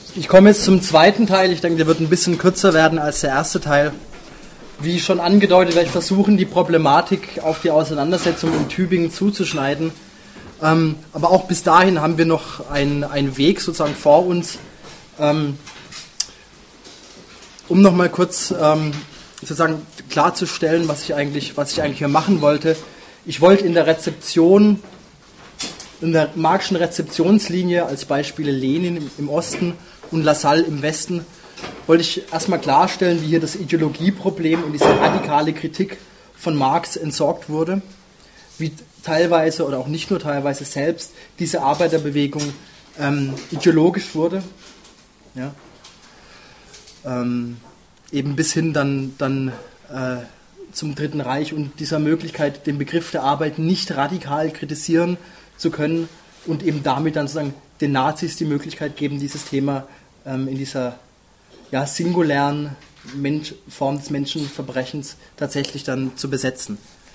Ich komme jetzt zum zweiten Teil. Ich denke, der wird ein bisschen kürzer werden als der erste Teil. Wie schon angedeutet, werde ich versuchen, die Problematik auf die Auseinandersetzung in Tübingen zuzuschneiden. Aber auch bis dahin haben wir noch einen Weg sozusagen vor uns, um nochmal kurz sozusagen klarzustellen, was ich eigentlich hier machen wollte. Ich wollte in der Rezeption, in der Marxischen Rezeptionslinie als Beispiele Lenin im Osten und Lassalle im Westen, wollte ich erstmal klarstellen, wie hier das Ideologieproblem und diese radikale Kritik von Marx entsorgt wurde, wie teilweise oder auch nicht nur teilweise selbst diese Arbeiterbewegung ideologisch wurde, ja, eben bis hin dann zum Dritten Reich und dieser Möglichkeit, den Begriff der Arbeit nicht radikal kritisieren zu können und eben damit dann sozusagen den Nazis die Möglichkeit geben, dieses Thema in dieser singulären Form des Menschenverbrechens tatsächlich dann zu besetzen.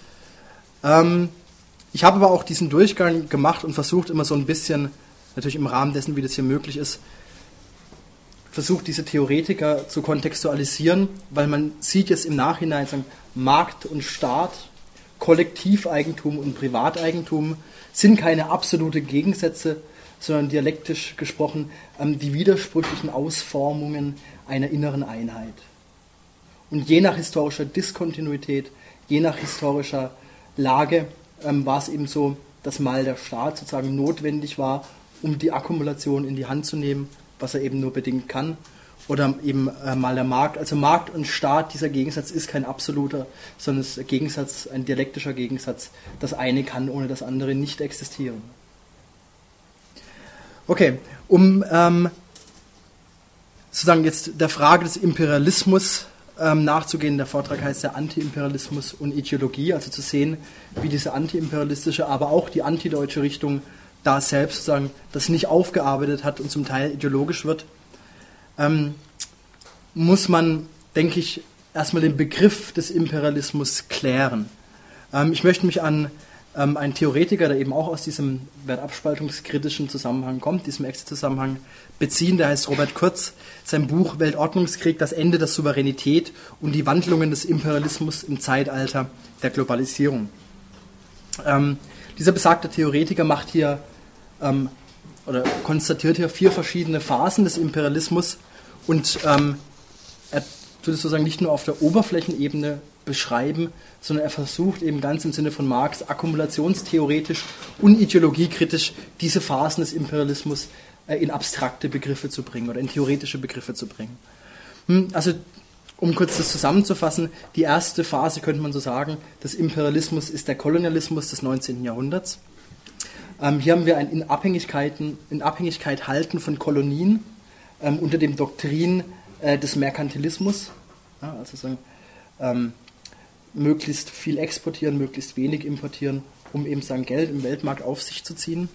Ich habe aber auch diesen Durchgang gemacht und versucht immer so ein bisschen, natürlich im Rahmen dessen, wie das hier möglich ist, versucht diese Theoretiker zu kontextualisieren, weil man sieht jetzt im Nachhinein, sagen, Markt und Staat, Kollektiveigentum und Privateigentum sind keine absolute Gegensätze, sondern dialektisch gesprochen die widersprüchlichen Ausformungen einer inneren Einheit. Und je nach historischer Diskontinuität, je nach historischer Lage war es eben so, dass mal der Staat sozusagen notwendig war, um die Akkumulation in die Hand zu nehmen, was er eben nur bedingt kann, oder eben mal der Markt. Also Markt und Staat, dieser Gegensatz ist kein absoluter, sondern es ist ein dialektischer Gegensatz. Das eine kann ohne das andere nicht existieren. Okay, um sozusagen jetzt der Frage des Imperialismus nachzugehen, der Vortrag heißt ja Anti-Imperialismus und Ideologie, also zu sehen, wie diese anti-imperialistische, aber auch die antideutsche Richtung da selbst sozusagen das nicht aufgearbeitet hat und zum Teil ideologisch wird, muss man, denke ich, erstmal den Begriff des Imperialismus klären. Ich möchte mich an einen Theoretiker, der eben auch aus diesem wertabspaltungskritischen Zusammenhang kommt, diesem Exit-Zusammenhang beziehen, der heißt Robert Kurz. Sein Buch Weltordnungskrieg, das Ende der Souveränität und die Wandlungen des Imperialismus im Zeitalter der Globalisierung. Dieser besagte Theoretiker macht hier oder konstatiert hier 4 verschiedene Phasen des Imperialismus und er tut es sozusagen nicht nur auf der Oberflächenebene beschreiben, sondern er versucht eben ganz im Sinne von Marx akkumulationstheoretisch und ideologiekritisch diese Phasen des Imperialismus in abstrakte Begriffe zu bringen oder in theoretische Begriffe zu bringen. Also um kurz das zusammenzufassen, die erste Phase, könnte man so sagen, des Imperialismus ist der Kolonialismus des 19. Jahrhunderts. Hier haben wir ein in Abhängigkeit halten von Kolonien unter dem Doktrin des Merkantilismus, ja, also sagen, möglichst viel exportieren, möglichst wenig importieren, um eben sein Geld im Weltmarkt auf sich zu ziehen.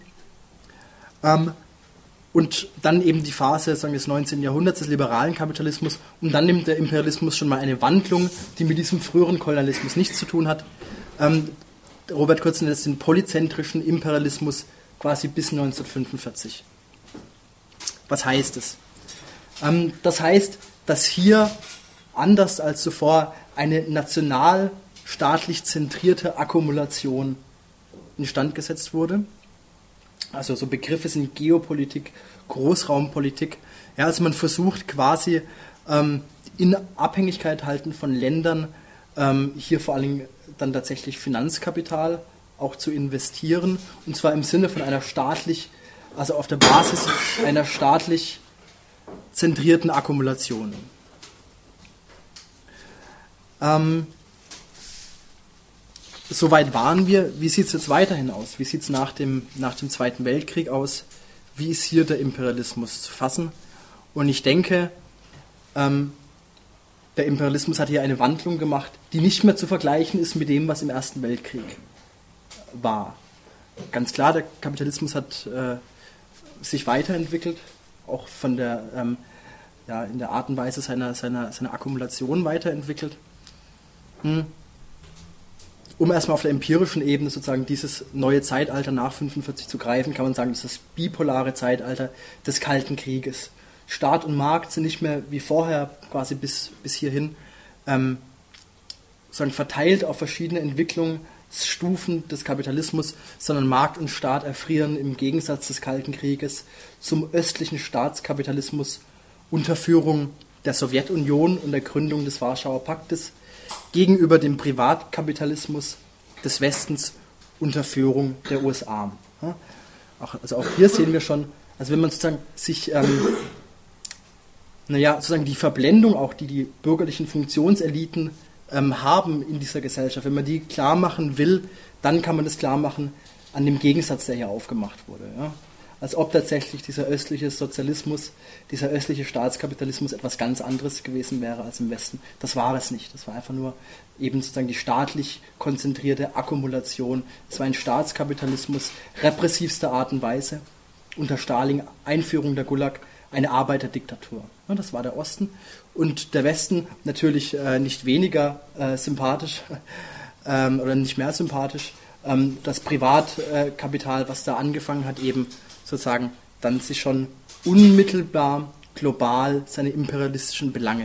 Und dann eben die Phase des 19. Jahrhunderts des liberalen Kapitalismus und dann nimmt der Imperialismus schon mal eine Wandlung, die mit diesem früheren Kolonialismus nichts zu tun hat. Robert Kurz nennt es den polyzentrischen Imperialismus quasi bis 1945. Was heißt es? Das heißt, dass hier anders als zuvor eine nationalstaatlich zentrierte Akkumulation instand gesetzt wurde. Also so Begriffe sind Geopolitik, Großraumpolitik. Ja, also man versucht quasi in Abhängigkeit halten von Ländern hier vor allem dann tatsächlich Finanzkapital auch zu investieren, und zwar im Sinne von einer also auf der Basis einer staatlich zentrierten Akkumulation. Soweit waren wir. Wie sieht es jetzt weiterhin aus? Wie sieht es nach dem Zweiten Weltkrieg aus? Wie ist hier der Imperialismus zu fassen? Und ich denke, der Imperialismus hat hier eine Wandlung gemacht, die nicht mehr zu vergleichen ist mit dem, was im Ersten Weltkrieg war. Ganz klar, der Kapitalismus hat sich weiterentwickelt, auch von in der Art und Weise seiner Akkumulation weiterentwickelt. Um erstmal auf der empirischen Ebene sozusagen dieses neue Zeitalter nach 1945 zu greifen, kann man sagen, das ist das bipolare Zeitalter des Kalten Krieges. Staat und Markt sind nicht mehr wie vorher, quasi bis hierhin, sozusagen verteilt auf verschiedene Entwicklungsstufen des Kapitalismus, sondern Markt und Staat erfrieren im Gegensatz des Kalten Krieges zum östlichen Staatskapitalismus unter Führung der Sowjetunion und der Gründung des Warschauer Paktes gegenüber dem Privatkapitalismus des Westens unter Führung der USA. Ja? Also auch hier sehen wir schon, also wenn man sozusagen sich sozusagen die Verblendung auch, die die bürgerlichen Funktionseliten haben in dieser Gesellschaft, wenn man die klar machen will, dann kann man das klar machen an dem Gegensatz, der hier aufgemacht wurde. Ja? Als ob tatsächlich dieser östliche Sozialismus, dieser östliche Staatskapitalismus etwas ganz anderes gewesen wäre als im Westen. Das war es nicht. Das war einfach nur eben sozusagen die staatlich konzentrierte Akkumulation. Es war ein Staatskapitalismus repressivster Art und Weise. Unter Stalin, Einführung der Gulag, eine Arbeiterdiktatur. Ja, das war der Osten. Und der Westen natürlich nicht weniger sympathisch oder nicht mehr sympathisch. Das Privatkapital, was da angefangen hat, eben sozusagen dann sich schon unmittelbar global seine imperialistischen Belange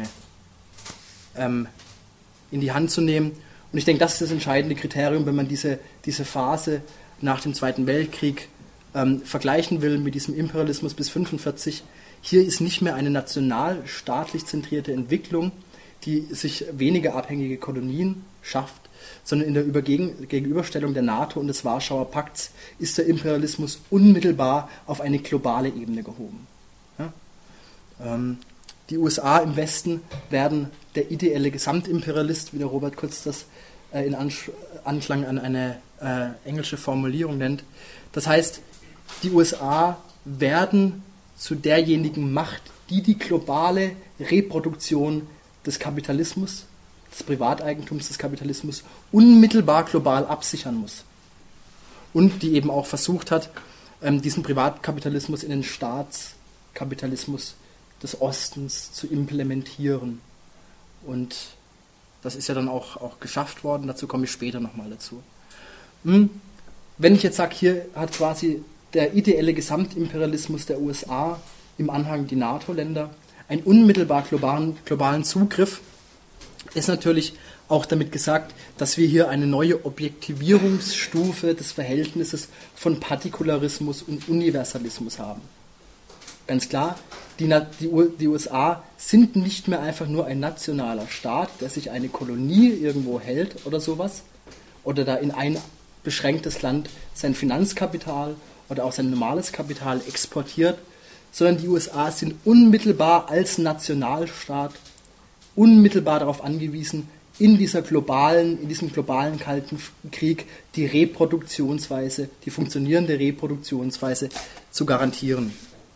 in die Hand zu nehmen. Und ich denke, das ist das entscheidende Kriterium, wenn man diese Phase nach dem Zweiten Weltkrieg vergleichen will mit diesem Imperialismus bis 1945. Hier ist nicht mehr eine nationalstaatlich zentrierte Entwicklung, die sich weniger abhängige Kolonien schafft, sondern in der Gegenüberstellung der NATO und des Warschauer Pakts ist der Imperialismus unmittelbar auf eine globale Ebene gehoben. Ja? Die USA im Westen werden der ideelle Gesamtimperialist, wie der Robert Kurz das in Anklang an eine englische Formulierung nennt. Das heißt, die USA werden zu derjenigen Macht, die die globale Reproduktion des Kapitalismus, des Privateigentums des Kapitalismus unmittelbar global absichern muss. Und die eben auch versucht hat, diesen Privatkapitalismus in den Staatskapitalismus des Ostens zu implementieren. Und das ist ja dann auch geschafft worden, dazu komme ich später nochmal dazu. Wenn ich jetzt sage, hier hat quasi der ideelle Gesamtimperialismus der USA im Anhang die NATO-Länder einen unmittelbar globalen Zugriff, ist natürlich auch damit gesagt, dass wir hier eine neue Objektivierungsstufe des Verhältnisses von Partikularismus und Universalismus haben. Ganz klar, die USA sind nicht mehr einfach nur ein nationaler Staat, der sich eine Kolonie irgendwo hält oder sowas, oder da in ein beschränktes Land sein Finanzkapital oder auch sein normales Kapital exportiert, sondern die USA sind unmittelbar als Nationalstaat unmittelbar darauf angewiesen, in diesem globalen Kalten Krieg die Reproduktionsweise, die funktionierende Reproduktionsweise zu garantieren.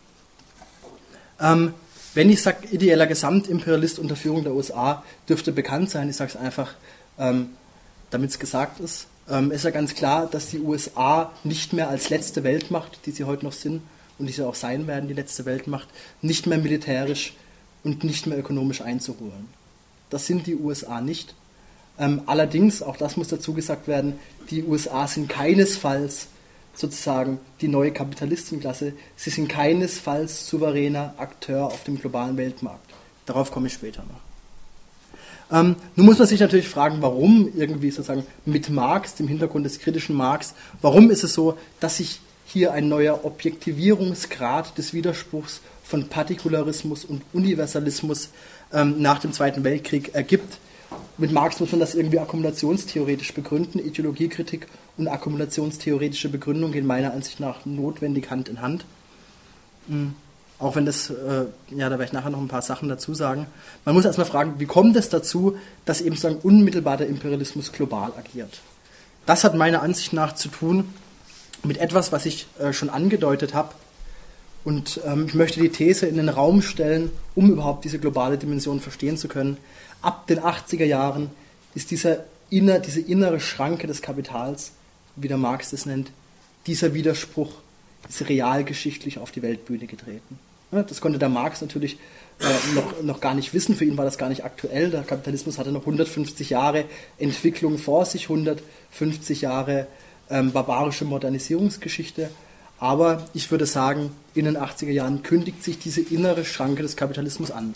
Wenn ich sage, ideeller Gesamtimperialist unter Führung der USA, dürfte bekannt sein, ich sage es einfach, damit es gesagt ist, ist ja ganz klar, dass die USA nicht mehr als letzte Weltmacht, die sie heute noch sind und die sie auch sein werden, die letzte Weltmacht, nicht mehr militärisch und nicht mehr ökonomisch einzuholen. Das sind die USA nicht. Allerdings, auch das muss dazu gesagt werden, die USA sind keinesfalls sozusagen die neue Kapitalistenklasse, sie sind keinesfalls souveräner Akteur auf dem globalen Weltmarkt. Darauf komme ich später noch. Nun muss man sich natürlich fragen, warum irgendwie sozusagen mit Marx, dem Hintergrund des kritischen Marx, warum ist es so, dass sich hier ein neuer Objektivierungsgrad des Widerspruchs von Partikularismus und Universalismus nach dem Zweiten Weltkrieg ergibt. Mit Marx muss man das irgendwie akkumulationstheoretisch begründen. Ideologiekritik und akkumulationstheoretische Begründung gehen meiner Ansicht nach notwendig Hand in Hand. Auch wenn das, da werde ich nachher noch ein paar Sachen dazu sagen. Man muss erstmal fragen, wie kommt es dazu, dass eben sozusagen unmittelbar der Imperialismus global agiert? Das hat meiner Ansicht nach zu tun mit etwas, was ich schon angedeutet habe. Und ich möchte die These in den Raum stellen, um überhaupt diese globale Dimension verstehen zu können. Ab den 80er Jahren ist diese innere Schranke des Kapitals, wie der Marx das nennt, dieser Widerspruch ist realgeschichtlich auf die Weltbühne getreten. Ja, das konnte der Marx natürlich noch gar nicht wissen, für ihn war das gar nicht aktuell. Der Kapitalismus hatte noch 150 Jahre Entwicklung vor sich, 150 Jahre barbarische Modernisierungsgeschichte. Aber ich würde sagen, in den 80er Jahren kündigt sich diese innere Schranke des Kapitalismus an.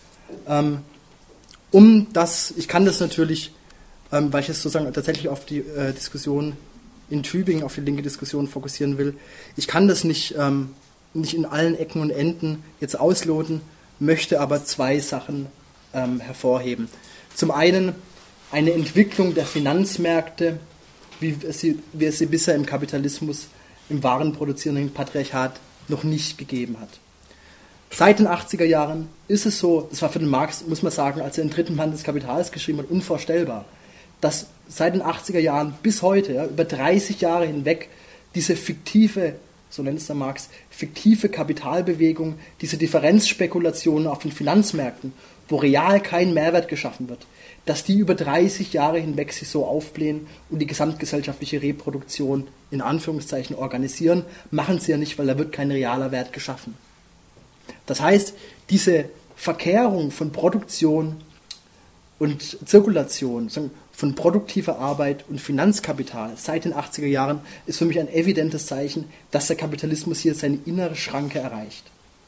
Ich kann das natürlich, weil ich es sozusagen tatsächlich auf die Diskussion in Tübingen, auf die linke Diskussion fokussieren will, ich kann das nicht in allen Ecken und Enden jetzt ausloten, möchte aber zwei Sachen hervorheben. Zum einen eine Entwicklung der Finanzmärkte, wie es sie bisher im Kapitalismus, im warenproduzierenden Patriarchat noch nicht gegeben hat. Seit den 80er Jahren ist es so, das war für den Marx, muss man sagen, als er den dritten Band des Kapitals geschrieben hat, unvorstellbar, dass seit den 80er Jahren bis heute, ja, über 30 Jahre hinweg, diese fiktive, so nennt es der Marx, fiktive Kapitalbewegung, diese Differenzspekulationen auf den Finanzmärkten, wo real kein Mehrwert geschaffen wird, dass die über 30 Jahre hinweg sich so aufblähen und die gesamtgesellschaftliche Reproduktion in Anführungszeichen organisieren, machen sie ja nicht, weil da wird kein realer Wert geschaffen. Das heißt, diese Verkehrung von Produktion und Zirkulation, von produktiver Arbeit und Finanzkapital seit den 80er Jahren ist für mich ein evidentes Zeichen, dass der Kapitalismus hier seine innere Schranke erreicht.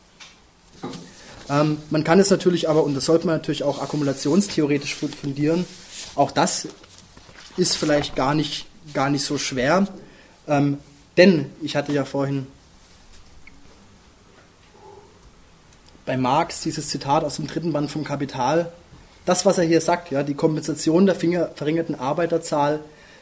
Man kann es natürlich aber, und das sollte man natürlich auch akkumulationstheoretisch fundieren, auch das ist vielleicht gar nicht so schwer, denn ich hatte ja vorhin bei Marx dieses Zitat aus dem dritten Band vom Kapital, das, was er hier sagt, ja, die Kompensation der verringerten Arbeiterzahl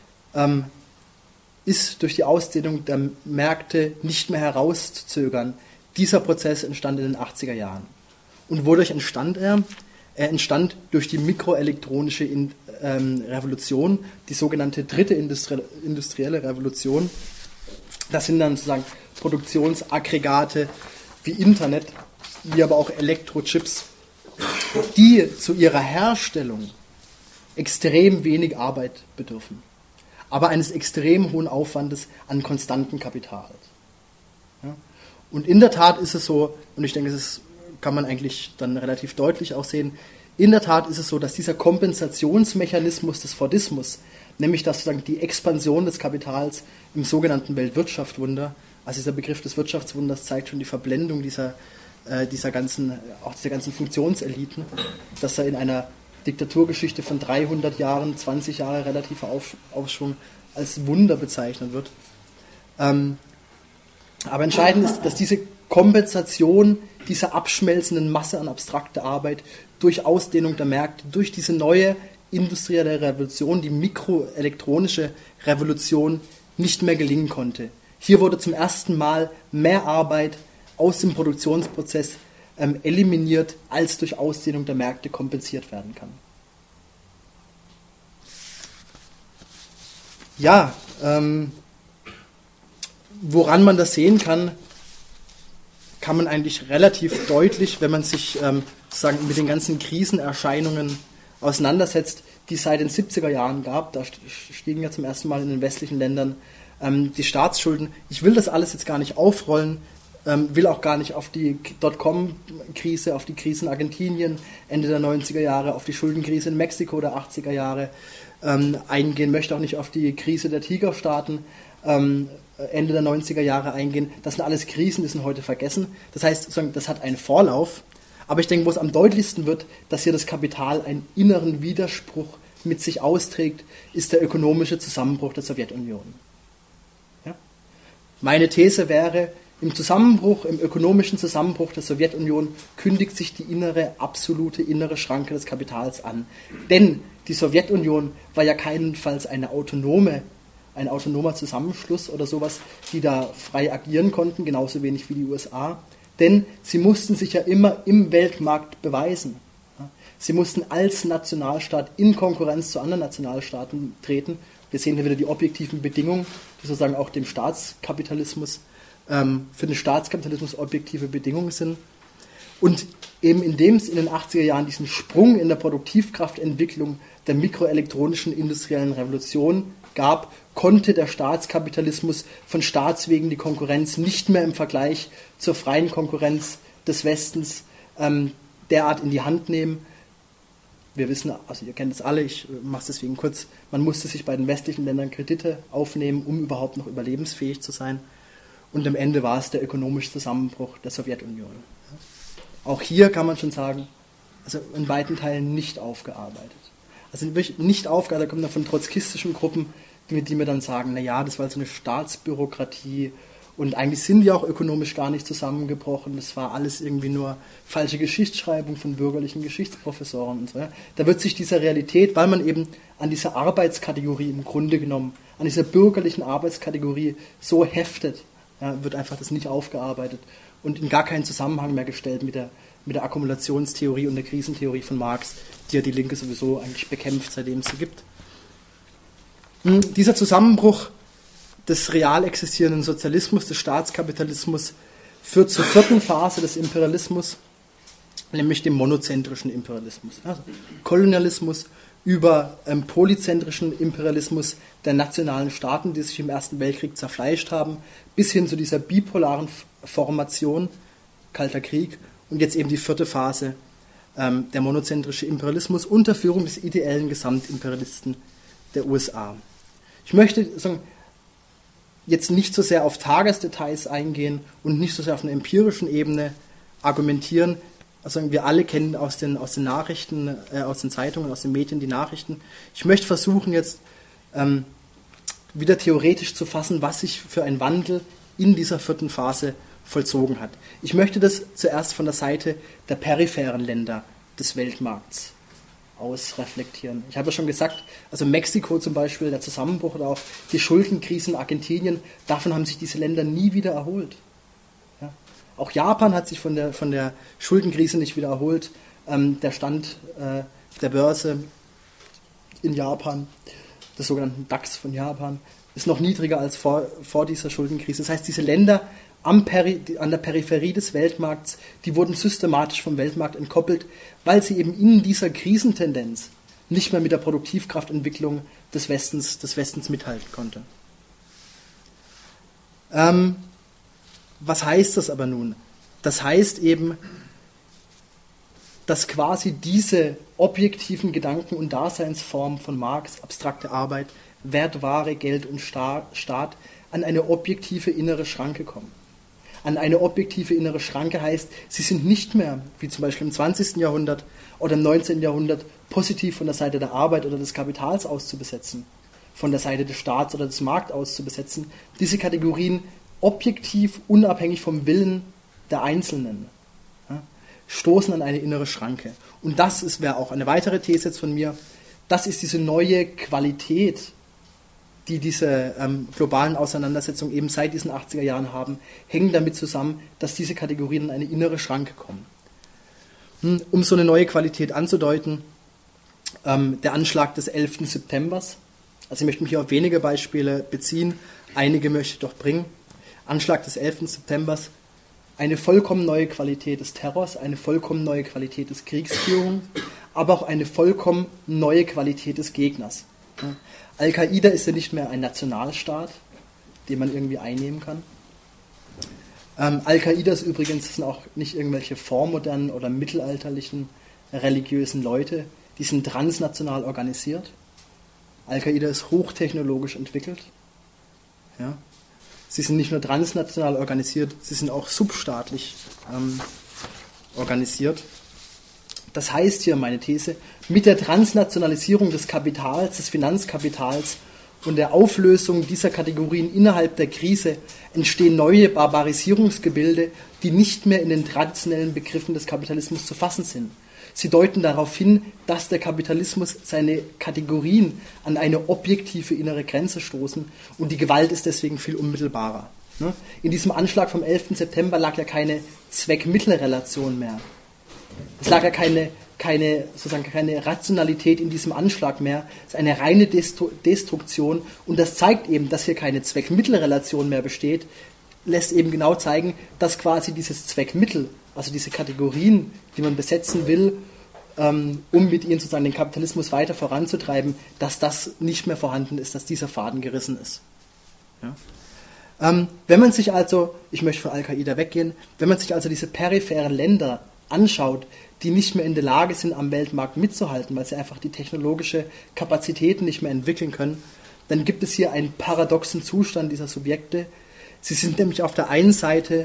ist durch die Ausdehnung der Märkte nicht mehr herauszuzögern. Dieser Prozess entstand in den 80er Jahren. Und wodurch entstand er? Er entstand durch die mikroelektronische Revolution, die sogenannte dritte industrielle Revolution. Das sind dann sozusagen Produktionsaggregate wie Internet, wie aber auch Elektrochips, die zu ihrer Herstellung extrem wenig Arbeit bedürfen, aber eines extrem hohen Aufwandes an konstantem Kapital. Ja? Und in der Tat ist es so, und ich denke, das kann man eigentlich dann relativ deutlich auch sehen, in der Tat ist es so, dass dieser Kompensationsmechanismus des Fordismus, nämlich dass sozusagen die Expansion des Kapitals im sogenannten Weltwirtschaftswunder, also dieser Begriff des Wirtschaftswunders zeigt schon die Verblendung dieser ganzen Funktionseliten, dass er in einer Diktaturgeschichte von 300 Jahren, 20 Jahre relativer Aufschwung als Wunder bezeichnet wird. Aber entscheidend ist, dass diese Kompensation dieser abschmelzenden Masse an abstrakter Arbeit durch Ausdehnung der Märkte, durch diese neue industrielle Revolution, die mikroelektronische Revolution, nicht mehr gelingen konnte. Hier wurde zum ersten Mal mehr Arbeit aus dem Produktionsprozess eliminiert, als durch Ausdehnung der Märkte kompensiert werden kann. Ja, woran man das sehen kann, kann man eigentlich relativ deutlich, wenn man sich sozusagen mit den ganzen Krisenerscheinungen auseinandersetzt, die es seit den 70er Jahren gab. Da stiegen ja zum ersten Mal in den westlichen Ländern die Staatsschulden. Ich will das alles jetzt gar nicht aufrollen, will auch gar nicht auf die Dotcom-Krise, auf die Krise in Argentinien Ende der 90er Jahre, auf die Schuldenkrise in Mexiko der 80er Jahre eingehen, möchte auch nicht auf die Krise der Tigerstaaten Ende der 90er Jahre eingehen. Das sind alles Krisen, die sind heute vergessen. Das heißt, sozusagen, das hat einen Vorlauf. Aber ich denke, wo es am deutlichsten wird, dass hier das Kapital einen inneren Widerspruch mit sich austrägt, ist der ökonomische Zusammenbruch der Sowjetunion. Ja? Meine These wäre, im ökonomischen Zusammenbruch der Sowjetunion kündigt sich die absolute innere Schranke des Kapitals an. Denn die Sowjetunion war ja keinenfalls ein autonomer Zusammenschluss oder sowas, die da frei agieren konnten, genauso wenig wie die USA. Denn sie mussten sich ja immer im Weltmarkt beweisen. Sie mussten als Nationalstaat in Konkurrenz zu anderen Nationalstaaten treten. Wir sehen hier wieder die objektiven Bedingungen, die sozusagen auch dem Staatskapitalismus für den Staatskapitalismus objektive Bedingungen sind. Und eben indem es in den 80er Jahren diesen Sprung in der Produktivkraftentwicklung der mikroelektronischen industriellen Revolution gab, konnte der Staatskapitalismus von Staatswegen die Konkurrenz nicht mehr im Vergleich zur freien Konkurrenz des Westens derart in die Hand nehmen. Wir wissen, also ihr kennt es alle, ich mache es deswegen kurz, man musste sich bei den westlichen Ländern Kredite aufnehmen, um überhaupt noch überlebensfähig zu sein. und am Ende war es der ökonomische Zusammenbruch der Sowjetunion. Auch hier kann man schon sagen, also in weiten Teilen nicht aufgearbeitet. Also wirklich nicht aufgearbeitet, da kommen dann von trotzkistischen Gruppen, die mir dann sagen, naja, das war so eine Staatsbürokratie und eigentlich sind die auch ökonomisch gar nicht zusammengebrochen, das war alles irgendwie nur falsche Geschichtsschreibung von bürgerlichen Geschichtsprofessoren und so. Ja. Da wird sich dieser Realität, weil man eben an dieser Arbeitskategorie im Grunde genommen, an dieser bürgerlichen Arbeitskategorie so heftet, ja, wird einfach das nicht aufgearbeitet und in gar keinen Zusammenhang mehr gestellt mit der Akkumulationstheorie und der Krisentheorie von Marx, die ja die Linke sowieso eigentlich bekämpft, seitdem es sie gibt. Dieser Zusammenbruch des real existierenden Sozialismus, des Staatskapitalismus, führt zur vierten Phase des Imperialismus, nämlich dem monozentrischen Imperialismus. Also Kolonialismus über polyzentrischen Imperialismus der nationalen Staaten, die sich im Ersten Weltkrieg zerfleischt haben, bis hin zu dieser bipolaren Formation, Kalter Krieg, und jetzt eben die vierte Phase, der monozentrische Imperialismus unter Führung des ideellen Gesamtimperialisten der USA. Ich möchte jetzt nicht so sehr auf Tagesdetails eingehen und nicht so sehr auf einer empirischen Ebene argumentieren. Also wir alle kennen aus den Nachrichten, aus den Zeitungen, aus den Medien die Nachrichten. Ich möchte versuchen jetzt wieder theoretisch zu fassen, was sich für ein Wandel in dieser vierten Phase vollzogen hat. Ich möchte das zuerst von der Seite der peripheren Länder des Weltmarkts ausreflektieren. Ich habe ja schon gesagt, also Mexiko zum Beispiel, der Zusammenbruch oder auch die Schuldenkrise in Argentinien, davon haben sich diese Länder nie wieder erholt. Ja. Auch Japan hat sich von der Schuldenkrise nicht wieder erholt. Der Stand der Börse in Japan, des sogenannten DAX von Japan, ist noch niedriger als vor dieser Schuldenkrise. Das heißt, diese Länder an der Peripherie des Weltmarkts, die wurden systematisch vom Weltmarkt entkoppelt, weil sie eben in dieser Krisentendenz nicht mehr mit der Produktivkraftentwicklung des Westens mithalten konnte. Was heißt das aber nun? Das heißt eben, dass quasi diese objektiven Gedanken und Daseinsformen von Marx, abstrakte Arbeit, Wert, Ware, Geld und Staat, an eine objektive innere Schranke kommen. An eine objektive innere Schranke heißt, sie sind nicht mehr, wie zum Beispiel im 20. Jahrhundert oder im 19. Jahrhundert, positiv von der Seite der Arbeit oder des Kapitals auszubesetzen, von der Seite des Staats oder des Markts auszubesetzen. Diese Kategorien objektiv, unabhängig vom Willen der Einzelnen, ja, stoßen an eine innere Schranke. Und das wäre auch eine weitere These jetzt von mir, das ist diese neue Qualität, die diese globalen Auseinandersetzungen eben seit diesen 80er Jahren haben, hängen damit zusammen, dass diese Kategorien in eine innere Schranke kommen. Um so eine neue Qualität anzudeuten, der Anschlag des 11. September, also ich möchte mich hier auf wenige Beispiele beziehen, einige möchte ich doch bringen. Anschlag des 11. September, eine vollkommen neue Qualität des Terrors, eine vollkommen neue Qualität des Kriegsführung, aber auch eine vollkommen neue Qualität des Gegners. Al-Qaida ist ja nicht mehr ein Nationalstaat, den man irgendwie einnehmen kann. Al-Qaida ist übrigens, das sind auch nicht irgendwelche vormodernen oder mittelalterlichen religiösen Leute, die sind transnational organisiert. Al-Qaida ist hochtechnologisch entwickelt. Ja. Sie sind nicht nur transnational organisiert, sie sind auch substaatlich organisiert. Das heißt hier meine These, mit der Transnationalisierung des Kapitals, des Finanzkapitals und der Auflösung dieser Kategorien innerhalb der Krise entstehen neue Barbarisierungsgebilde, die nicht mehr in den traditionellen Begriffen des Kapitalismus zu fassen sind. Sie deuten darauf hin, dass der Kapitalismus seine Kategorien an eine objektive innere Grenze stoßen und die Gewalt ist deswegen viel unmittelbarer. In diesem Anschlag vom 11. September lag ja keine Zweck-Mittel-Relation mehr. Es lag ja keine Rationalität in diesem Anschlag mehr. Es ist eine reine Destruktion und das zeigt eben, dass hier keine Zweck-Mittel-Relation mehr besteht, lässt eben genau zeigen, dass quasi dieses Zweck-Mittel, also diese Kategorien, die man besetzen will, um mit ihnen sozusagen den Kapitalismus weiter voranzutreiben, dass das nicht mehr vorhanden ist, dass dieser Faden gerissen ist. Ja? Wenn man sich also, ich möchte von Al-Qaida weggehen, wenn man sich also diese peripheren Länder anschaut, die nicht mehr in der Lage sind, am Weltmarkt mitzuhalten, weil sie einfach die technologische Kapazitäten nicht mehr entwickeln können, dann gibt es hier einen paradoxen Zustand dieser Subjekte, Sie sind nämlich auf der einen Seite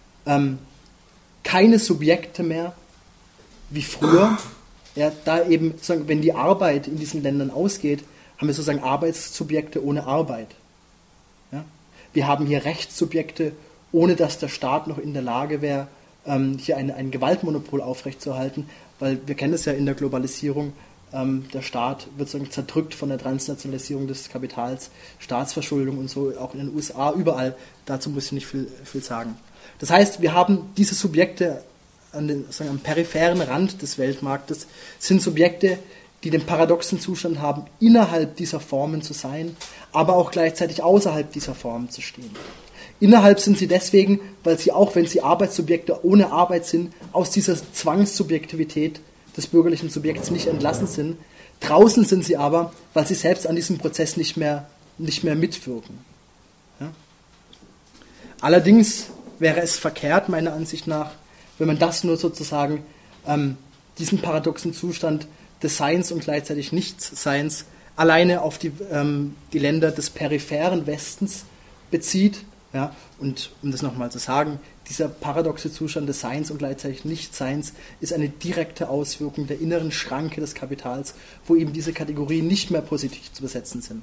keine Subjekte mehr wie früher. Ja, da eben, wenn die Arbeit in diesen Ländern ausgeht, haben wir sozusagen Arbeitssubjekte ohne Arbeit. Ja? Wir haben hier Rechtssubjekte, ohne dass der Staat noch in der Lage wäre, hier ein Gewaltmonopol aufrechtzuerhalten, weil wir kennen es ja in der Globalisierung, der Staat wird sozusagen zerdrückt von der Transnationalisierung des Kapitals, Staatsverschuldung und so, auch in den USA, überall. Dazu muss ich nicht viel sagen. Das heißt, wir haben diese Subjekte am peripheren Rand des Weltmarktes, sind Subjekte, die den paradoxen Zustand haben, innerhalb dieser Formen zu sein, aber auch gleichzeitig außerhalb dieser Formen zu stehen. Innerhalb sind sie deswegen, weil sie auch, wenn sie Arbeitssubjekte ohne Arbeit sind, aus dieser Zwangssubjektivität des bürgerlichen Subjekts nicht entlassen sind. Draußen sind sie aber, weil sie selbst an diesem Prozess nicht mehr mitwirken. Ja? Allerdings wäre es verkehrt, meiner Ansicht nach, wenn man das nur sozusagen, diesen paradoxen Zustand des Seins und gleichzeitig Nichtseins alleine auf die Länder des peripheren Westens bezieht. Ja? Und um das nochmal zu sagen, dieser paradoxe Zustand des Seins und gleichzeitig Nichtseins ist eine direkte Auswirkung der inneren Schranke des Kapitals, wo eben diese Kategorien nicht mehr positiv zu besetzen sind.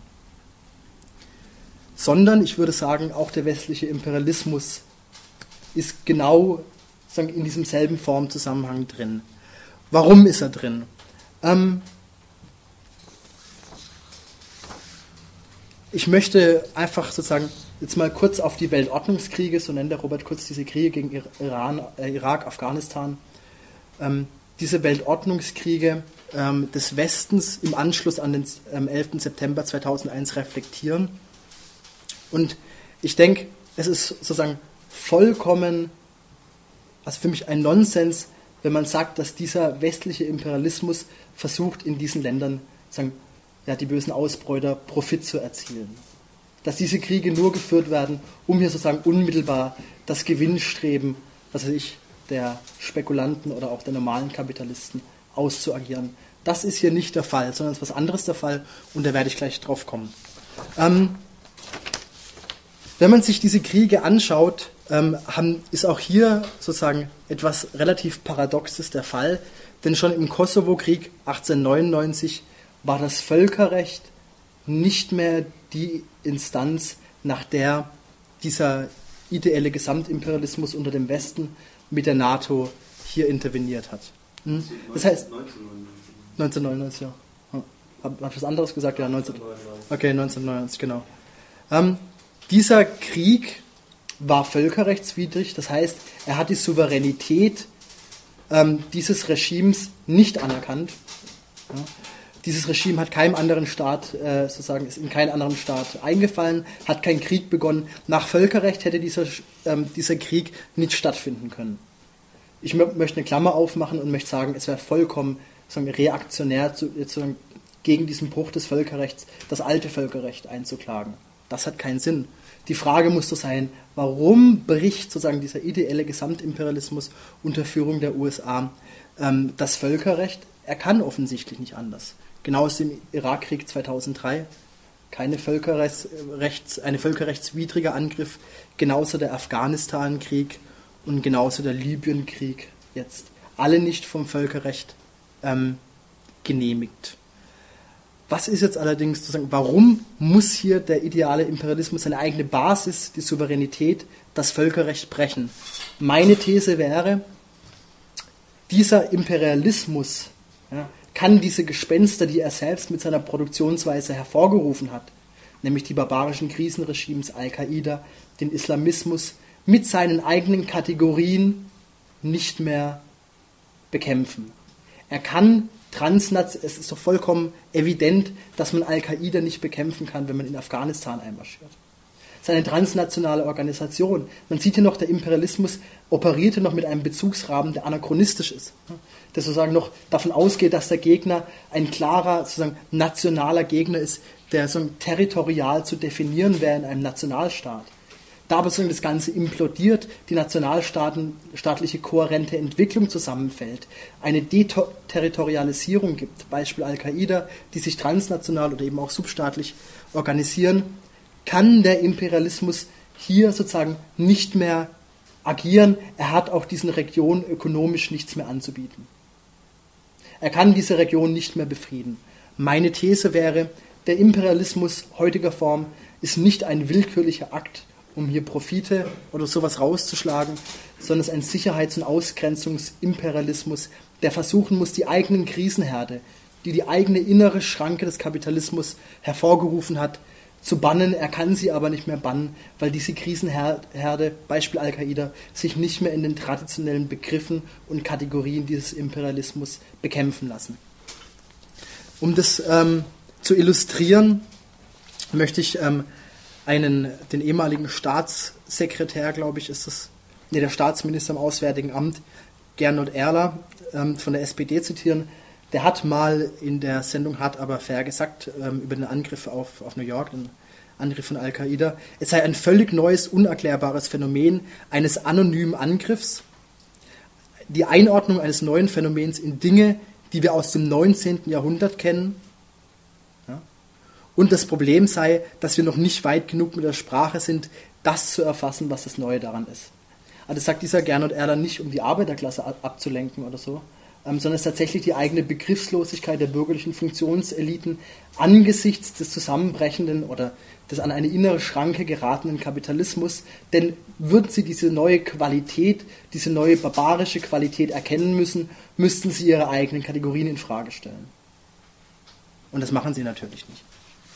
Sondern, ich würde sagen, auch der westliche Imperialismus ist genau in diesem selben Formzusammenhang drin. Warum ist er drin? Ich möchte einfach sozusagen jetzt mal kurz auf die Weltordnungskriege, so nennt der Robert Kurz diese Kriege gegen Irak, Afghanistan, diese Weltordnungskriege des Westens im Anschluss an den 11. September 2001 reflektieren. Und ich denke, es ist sozusagen vollkommen, also für mich ein Nonsens, wenn man sagt, dass dieser westliche Imperialismus versucht, in diesen Ländern die bösen Ausbeuter Profit zu erzielen. Dass diese Kriege nur geführt werden, um hier sozusagen unmittelbar das Gewinnstreben, der Spekulanten oder auch der normalen Kapitalisten auszuagieren. Das ist hier nicht der Fall, sondern es ist was anderes der Fall und da werde ich gleich drauf kommen. Wenn man sich diese Kriege anschaut, ist auch hier sozusagen etwas relativ Paradoxes der Fall, denn schon im Kosovo-Krieg 1899 war das Völkerrecht nicht mehr die Instanz, nach der dieser ideelle Gesamtimperialismus unter dem Westen mit der NATO hier interveniert hat. Das heißt, 1999, ja. Hat was anderes gesagt? Ja, 1999, genau. Dieser Krieg war völkerrechtswidrig, das heißt, er hat die Souveränität dieses Regimes nicht anerkannt. Ja. Dieses Regime hat keinem anderen Staat, ist in keinen anderen Staat eingefallen, hat keinen Krieg begonnen. Nach Völkerrecht hätte dieser Krieg nicht stattfinden können. Ich möchte eine Klammer aufmachen und möchte sagen, es wäre vollkommen reaktionär, gegen diesen Bruch des Völkerrechts das alte Völkerrecht einzuklagen. Das hat keinen Sinn. Die Frage muss doch sein, warum bricht sozusagen dieser ideelle Gesamtimperialismus unter Führung der USA das Völkerrecht? Er kann offensichtlich nicht anders. Genauso im Irakkrieg 2003, ein völkerrechtswidriger Angriff, genauso der Afghanistan-Krieg und genauso der Libyen-Krieg jetzt. Alle nicht vom Völkerrecht genehmigt. Was ist jetzt allerdings zu sagen, warum muss hier der ideale Imperialismus seine eigene Basis, die Souveränität, das Völkerrecht brechen? Meine These wäre, dieser Imperialismus kann diese Gespenster, die er selbst mit seiner Produktionsweise hervorgerufen hat, nämlich die barbarischen Krisenregimes Al-Qaida, den Islamismus, mit seinen eigenen Kategorien nicht mehr bekämpfen. Er kann es ist doch vollkommen evident, dass man Al-Qaida nicht bekämpfen kann, wenn man in Afghanistan einmarschiert. Es ist eine transnationale Organisation. Man sieht hier noch, der Imperialismus operierte noch mit einem Bezugsrahmen, der anachronistisch ist. Der sozusagen noch davon ausgeht, dass der Gegner ein klarer, sozusagen nationaler Gegner ist, der so territorial zu definieren wäre in einem Nationalstaat. Da aber sozusagen das Ganze implodiert, die nationalstaatliche kohärente Entwicklung zusammenfällt, eine Deterritorialisierung gibt, Beispiel Al-Qaida, die sich transnational oder eben auch substaatlich organisieren, kann der Imperialismus hier sozusagen nicht mehr agieren. Er hat auch diesen Regionen ökonomisch nichts mehr anzubieten. Er kann diese Region nicht mehr befrieden. Meine These wäre, der Imperialismus heutiger Form ist nicht ein willkürlicher Akt, um hier Profite oder sowas rauszuschlagen, sondern es ist ein Sicherheits- und Ausgrenzungsimperialismus, der versuchen muss, die eigenen Krisenherde, die eigene innere Schranke des Kapitalismus hervorgerufen hat, zu bannen. Er kann sie aber nicht mehr bannen, weil diese Krisenherde, Beispiel Al-Qaida, sich nicht mehr in den traditionellen Begriffen und Kategorien dieses Imperialismus bekämpfen lassen. Um das zu illustrieren, möchte ich den ehemaligen Staatssekretär, glaube ich, der Staatsminister im Auswärtigen Amt, Gernot Erler, von der SPD zitieren. Der hat mal in der Sendung Hart aber fair gesagt, über den Angriff auf New York, den Angriff von Al-Qaida, es sei ein völlig neues, unerklärbares Phänomen eines anonymen Angriffs, die Einordnung eines neuen Phänomens in Dinge, die wir aus dem 19. Jahrhundert kennen. Ja? Und das Problem sei, dass wir noch nicht weit genug mit der Sprache sind, das zu erfassen, was das Neue daran ist. Also das sagt dieser Gernot Erler nicht, um die Arbeiterklasse abzulenken oder so, sondern es ist tatsächlich die eigene Begriffslosigkeit der bürgerlichen Funktionseliten angesichts des zusammenbrechenden oder des an eine innere Schranke geratenen Kapitalismus, denn würden sie diese neue Qualität, diese neue barbarische Qualität erkennen müssen, müssten sie ihre eigenen Kategorien in Frage stellen. Und das machen sie natürlich nicht.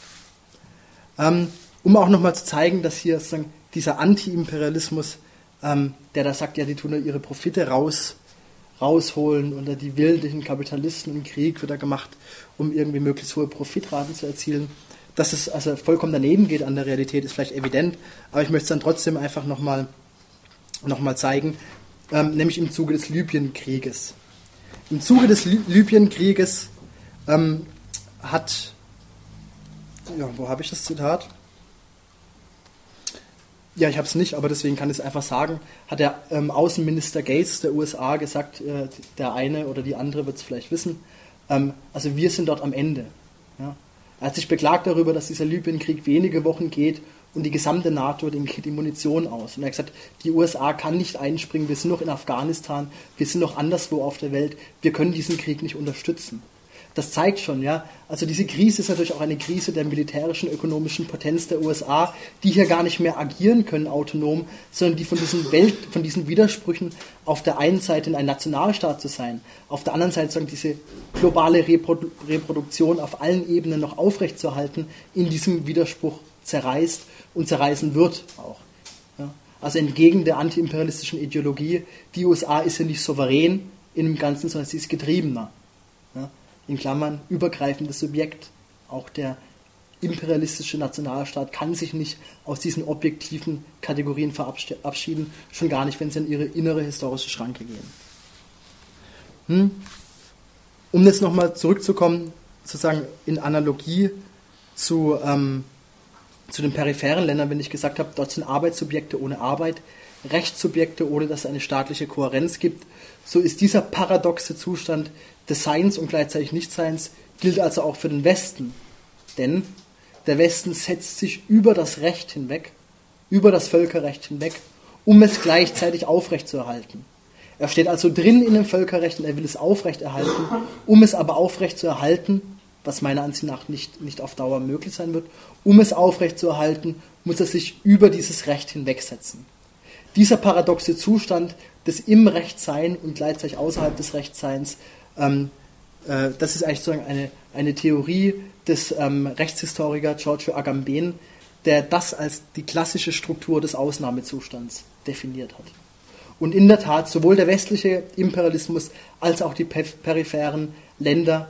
Um auch nochmal zu zeigen, dass hier sozusagen dieser Anti-Imperialismus, der da sagt, ja, die tun da ihre Profite rausholen oder die wilden Kapitalisten im Krieg wird da gemacht, um irgendwie möglichst hohe Profitraten zu erzielen. Dass es also vollkommen daneben geht an der Realität, ist vielleicht evident, aber ich möchte es dann trotzdem einfach nochmal zeigen, nämlich im Zuge des Libyenkrieges. Im Zuge des Libyenkrieges wo habe ich das Zitat? Ja, ich habe es nicht, aber deswegen kann ich es einfach sagen, hat der Außenminister Gates der USA gesagt, der eine oder die andere wird es vielleicht wissen, also wir sind dort am Ende. Ja? Er hat sich beklagt darüber, dass dieser Libyenkrieg wenige Wochen geht und die gesamte NATO, dem geht die Munition aus. Und er hat gesagt, die USA kann nicht einspringen, wir sind noch in Afghanistan, wir sind noch anderswo auf der Welt, wir können diesen Krieg nicht unterstützen. Das zeigt schon, ja, also diese Krise ist natürlich auch eine Krise der militärischen, ökonomischen Potenz der USA, die hier gar nicht mehr agieren können autonom, sondern die von diesen Widersprüchen auf der einen Seite ein Nationalstaat zu sein, auf der anderen Seite sagen, diese globale Reproduktion auf allen Ebenen noch aufrechtzuerhalten, in diesem Widerspruch zerreißt und zerreißen wird auch. Ja. Also entgegen der antiimperialistischen Ideologie, die USA ist ja nicht souverän in dem Ganzen, sondern sie ist getriebener. Ja. In Klammern, übergreifendes Subjekt. Auch der imperialistische Nationalstaat kann sich nicht aus diesen objektiven Kategorien verabschieden, schon gar nicht, wenn sie in ihre innere historische Schranke gehen. Um jetzt nochmal zurückzukommen, sozusagen in Analogie zu den peripheren Ländern, wenn ich gesagt habe, dort sind Arbeitssubjekte ohne Arbeit, Rechtssubjekte, ohne dass es eine staatliche Kohärenz gibt, so ist dieser paradoxe Zustand des Seins und gleichzeitig Nichtseins gilt also auch für den Westen. Denn der Westen setzt sich über das Recht hinweg, über das Völkerrecht hinweg, um es gleichzeitig aufrechtzuerhalten. Er steht also drin in dem Völkerrecht und er will es aufrechterhalten, um es aber aufrechtzuerhalten, was meiner Ansicht nach nicht auf Dauer möglich sein wird, um es aufrechtzuerhalten, muss er sich über dieses Recht hinwegsetzen. Dieser paradoxe Zustand des im Rechtsein und gleichzeitig außerhalb des Rechtsseins, das ist eigentlich sozusagen eine Theorie des Rechtshistorikers Giorgio Agamben, der das als die klassische Struktur des Ausnahmezustands definiert hat. Und in der Tat, sowohl der westliche Imperialismus als auch die peripheren Länder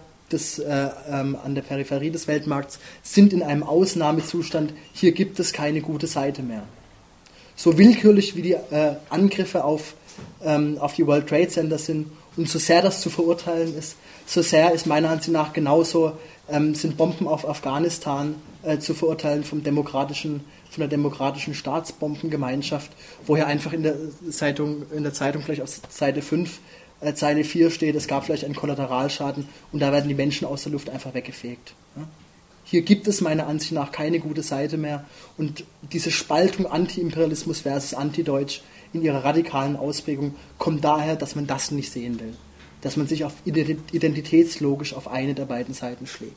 an der Peripherie des Weltmarkts sind in einem Ausnahmezustand. Hier gibt es keine gute Seite mehr. So willkürlich wie die Angriffe auf die World Trade Center sind und so sehr das zu verurteilen ist, so sehr ist meiner Ansicht nach genauso sind Bomben auf Afghanistan zu verurteilen von der demokratischen Staatsbombengemeinschaft, wo hier einfach in der Zeitung vielleicht auf Seite 5 Zeile 4 steht, es gab vielleicht einen Kollateralschaden und da werden die Menschen aus der Luft einfach weggefegt. Ja? hier gibt es meiner Ansicht nach keine gute Seite mehr und diese Spaltung Anti-Imperialismus versus Anti-Deutsch in ihrer radikalen Ausprägung kommt daher, dass man das nicht sehen will. Dass man sich auf identitätslogisch auf eine der beiden Seiten schlägt.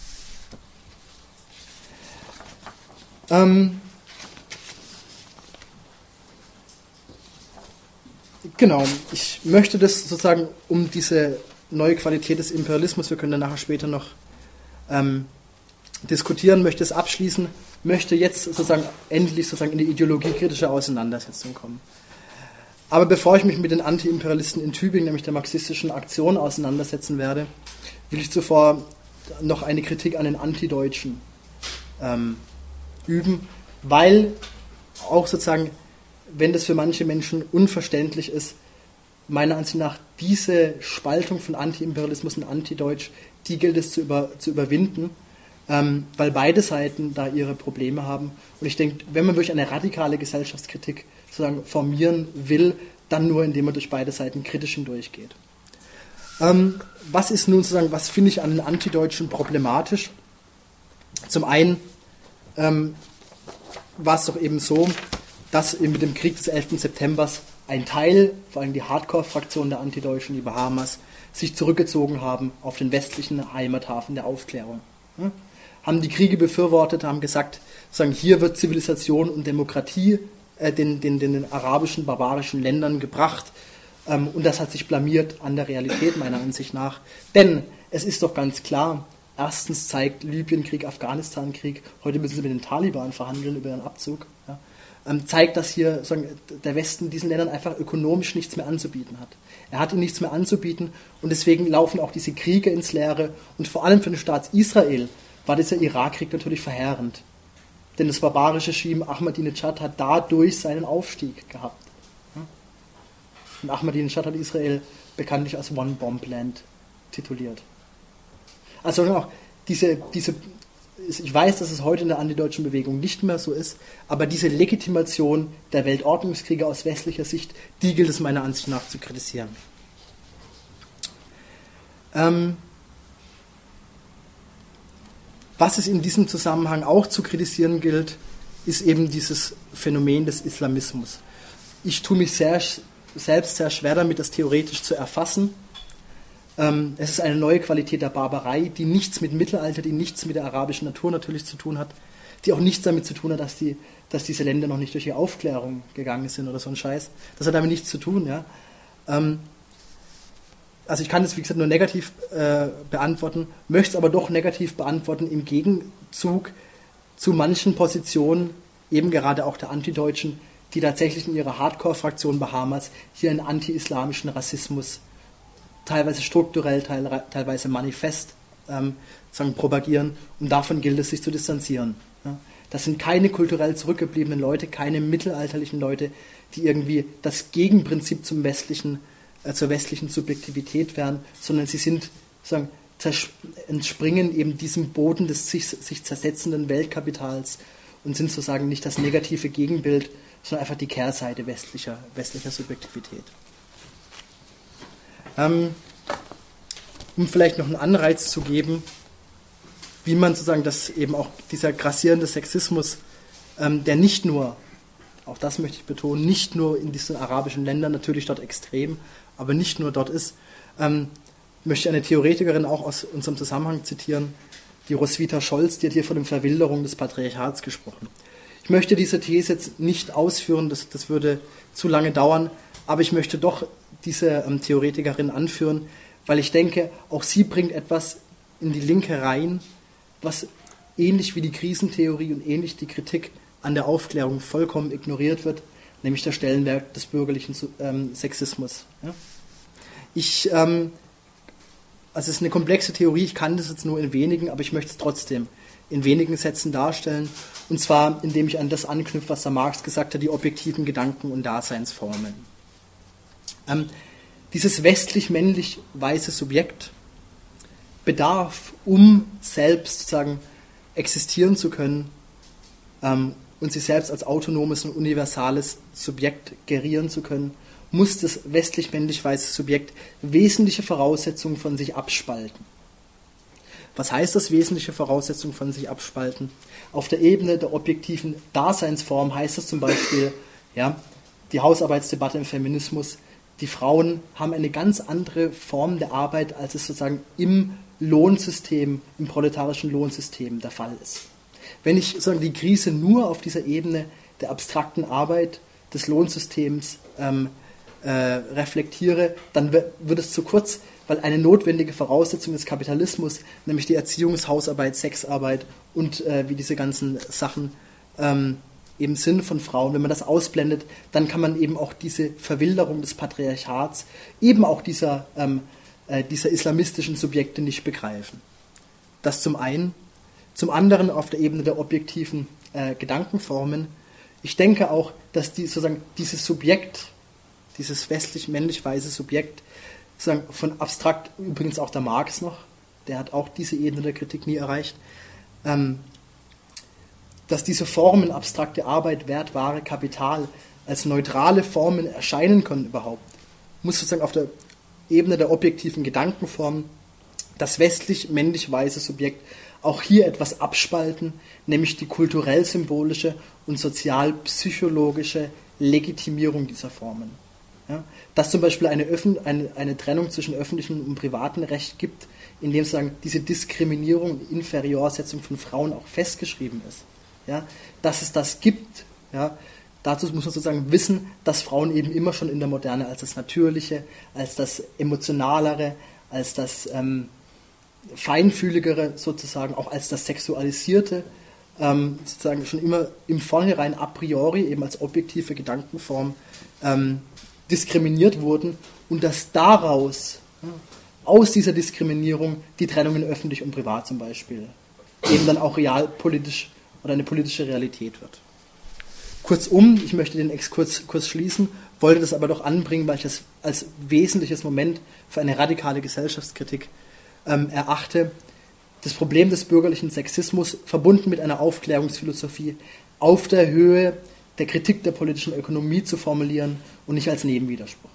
Genau, ich möchte das sozusagen um diese neue Qualität des Imperialismus, wir können dann nachher später noch diskutieren, möchte es abschließen, möchte jetzt sozusagen endlich sozusagen in die ideologiekritische Auseinandersetzung kommen. Aber bevor ich mich mit den Anti-Imperialisten in Tübingen, nämlich der marxistischen Aktion, auseinandersetzen werde, will ich zuvor noch eine Kritik an den Antideutschen üben, weil auch sozusagen, wenn das für manche Menschen unverständlich ist, meiner Ansicht nach diese Spaltung von Anti-Imperialismus und Anti-Deutsch, die gilt es zu überwinden, weil beide Seiten da ihre Probleme haben. Und ich denke, wenn man wirklich eine radikale Gesellschaftskritik sozusagen formieren will, dann nur, indem man durch beide Seiten kritisch hindurchgeht. Was ist nun sozusagen, was finde ich an den Antideutschen problematisch? Zum einen war es doch eben so, dass mit dem Krieg des 11. September ein Teil, vor allem die Hardcore-Fraktion der Antideutschen, die Bahamas, sich zurückgezogen haben auf den westlichen Heimathafen der Aufklärung. Ja? Haben die Kriege befürwortet, haben gesagt, sozusagen, hier wird Zivilisation und Demokratie den arabischen, barbarischen Ländern gebracht, und das hat sich blamiert an der Realität meiner Ansicht nach. Denn es ist doch ganz klar, erstens zeigt Libyenkrieg, Afghanistan-Krieg, heute müssen sie mit den Taliban verhandeln über ihren Abzug, ja, zeigt, dass hier der Westen diesen Ländern einfach ökonomisch nichts mehr anzubieten hat. Er hat ihnen nichts mehr anzubieten und deswegen laufen auch diese Kriege ins Leere und vor allem für den Staat Israel war dieser Irakkrieg natürlich verheerend. Denn das barbarische Regime Ahmadinejad hat dadurch seinen Aufstieg gehabt. Und Ahmadinejad hat Israel bekanntlich als One-Bomb-Land tituliert. Also auch ich weiß, dass es heute in der antideutschen Bewegung nicht mehr so ist, aber diese Legitimation der Weltordnungskriege aus westlicher Sicht, die gilt es meiner Ansicht nach zu kritisieren. Was es in diesem Zusammenhang auch zu kritisieren gilt, ist eben dieses Phänomen des Islamismus. Ich tue mich selbst sehr schwer damit, das theoretisch zu erfassen. Es ist eine neue Qualität der Barbarei, die nichts mit Mittelalter, die nichts mit der arabischen Natur natürlich zu tun hat, die auch nichts damit zu tun hat, dass diese Länder noch nicht durch die Aufklärung gegangen sind oder so ein Scheiß. Das hat damit nichts zu tun. Ja. Also ich kann das, wie gesagt, nur negativ beantworten, möchte es aber doch negativ beantworten im Gegenzug zu manchen Positionen, eben gerade auch der Antideutschen, die tatsächlich in ihrer Hardcore-Fraktion Bahamas hier einen anti-islamischen Rassismus teilweise strukturell, teilweise manifest propagieren, und davon gilt es, sich zu distanzieren. Ja. Das sind keine kulturell zurückgebliebenen Leute, keine mittelalterlichen Leute, die irgendwie das Gegenprinzip zur westlichen Subjektivität wären, sondern sie sind, entspringen eben diesem Boden des sich zersetzenden Weltkapitals und sind sozusagen nicht das negative Gegenbild, sondern einfach die Kehrseite westlicher Subjektivität. Um vielleicht noch einen Anreiz zu geben, wie man sozusagen das eben auch dieser grassierende Sexismus, der nicht nur, auch das möchte ich betonen, nicht nur in diesen arabischen Ländern, natürlich dort extrem, aber nicht nur dort ist, möchte ich eine Theoretikerin auch aus unserem Zusammenhang zitieren, die Roswitha Scholz, die hat hier von der Verwilderung des Patriarchats gesprochen. Ich möchte diese These jetzt nicht ausführen, das würde zu lange dauern, aber ich möchte doch diese Theoretikerin anführen, weil ich denke, auch sie bringt etwas in die Linke rein, was ähnlich wie die Krisentheorie und ähnlich die Kritik an der Aufklärung vollkommen ignoriert wird, nämlich der Stellenwert des bürgerlichen Sexismus. Ja? Es ist eine komplexe Theorie, ich kann das jetzt nur in wenigen, aber ich möchte es trotzdem in wenigen Sätzen darstellen, und zwar indem ich an das anknüpfe, was der Marx gesagt hat, die objektiven Gedanken und Daseinsformen. Dieses westlich-männlich-weiße Subjekt bedarf, um selbst sozusagen existieren zu können und sich selbst als autonomes und universales Subjekt gerieren zu können, muss das westlich-männlich-weiße Subjekt wesentliche Voraussetzungen von sich abspalten. Was heißt das, wesentliche Voraussetzungen von sich abspalten? Auf der Ebene der objektiven Daseinsform heißt das zum Beispiel, ja, die Hausarbeitsdebatte im Feminismus, die Frauen haben eine ganz andere Form der Arbeit, als es sozusagen im Lohnsystem, im proletarischen Lohnsystem der Fall ist. Wenn ich sozusagen die Krise nur auf dieser Ebene der abstrakten Arbeit des Lohnsystems reflektiere, dann wird es zu kurz, weil eine notwendige Voraussetzung des Kapitalismus, nämlich die Erziehungshausarbeit, Sexarbeit und wie diese ganzen Sachen eben sind von Frauen, wenn man das ausblendet, dann kann man eben auch diese Verwilderung des Patriarchats, eben auch dieser islamistischen Subjekte nicht begreifen. Das zum einen. Zum anderen auf der Ebene der objektiven Gedankenformen. Ich denke auch, dass sozusagen dieses Subjekt, dieses westlich-männlich-weiße Subjekt, sozusagen von abstrakt, übrigens auch der Marx noch, der hat auch diese Ebene der Kritik nie erreicht, dass diese Formen, abstrakte Arbeit, Wert, Ware, Kapital, als neutrale Formen erscheinen können überhaupt, muss sozusagen auf der Ebene der objektiven Gedankenformen das westlich-männlich-weiße Subjekt auch hier etwas abspalten, nämlich die kulturell-symbolische und sozial-psychologische Legitimierung dieser Formen. Ja, dass zum Beispiel eine Trennung zwischen öffentlichem und privatem Recht gibt, in dem sozusagen diese Diskriminierung und Inferiorsetzung von Frauen auch festgeschrieben ist. Ja, dass es das gibt, ja, dazu muss man sozusagen wissen, dass Frauen eben immer schon in der Moderne als das Natürliche, als das Emotionalere, als das Feinfühligere sozusagen, auch als das Sexualisierte, sozusagen schon immer im Vornherein a priori eben als objektive Gedankenform diskriminiert wurden und dass daraus, aus dieser Diskriminierung, die Trennung in öffentlich und privat zum Beispiel, eben dann auch realpolitisch oder eine politische Realität wird. Kurzum, ich möchte den Exkurs kurz schließen, wollte das aber doch anbringen, weil ich es als wesentliches Moment für eine radikale Gesellschaftskritik erachte. Das Problem des bürgerlichen Sexismus verbunden mit einer Aufklärungsphilosophie auf der Höhe der Kritik der politischen Ökonomie zu formulieren und nicht als Nebenwiderspruch.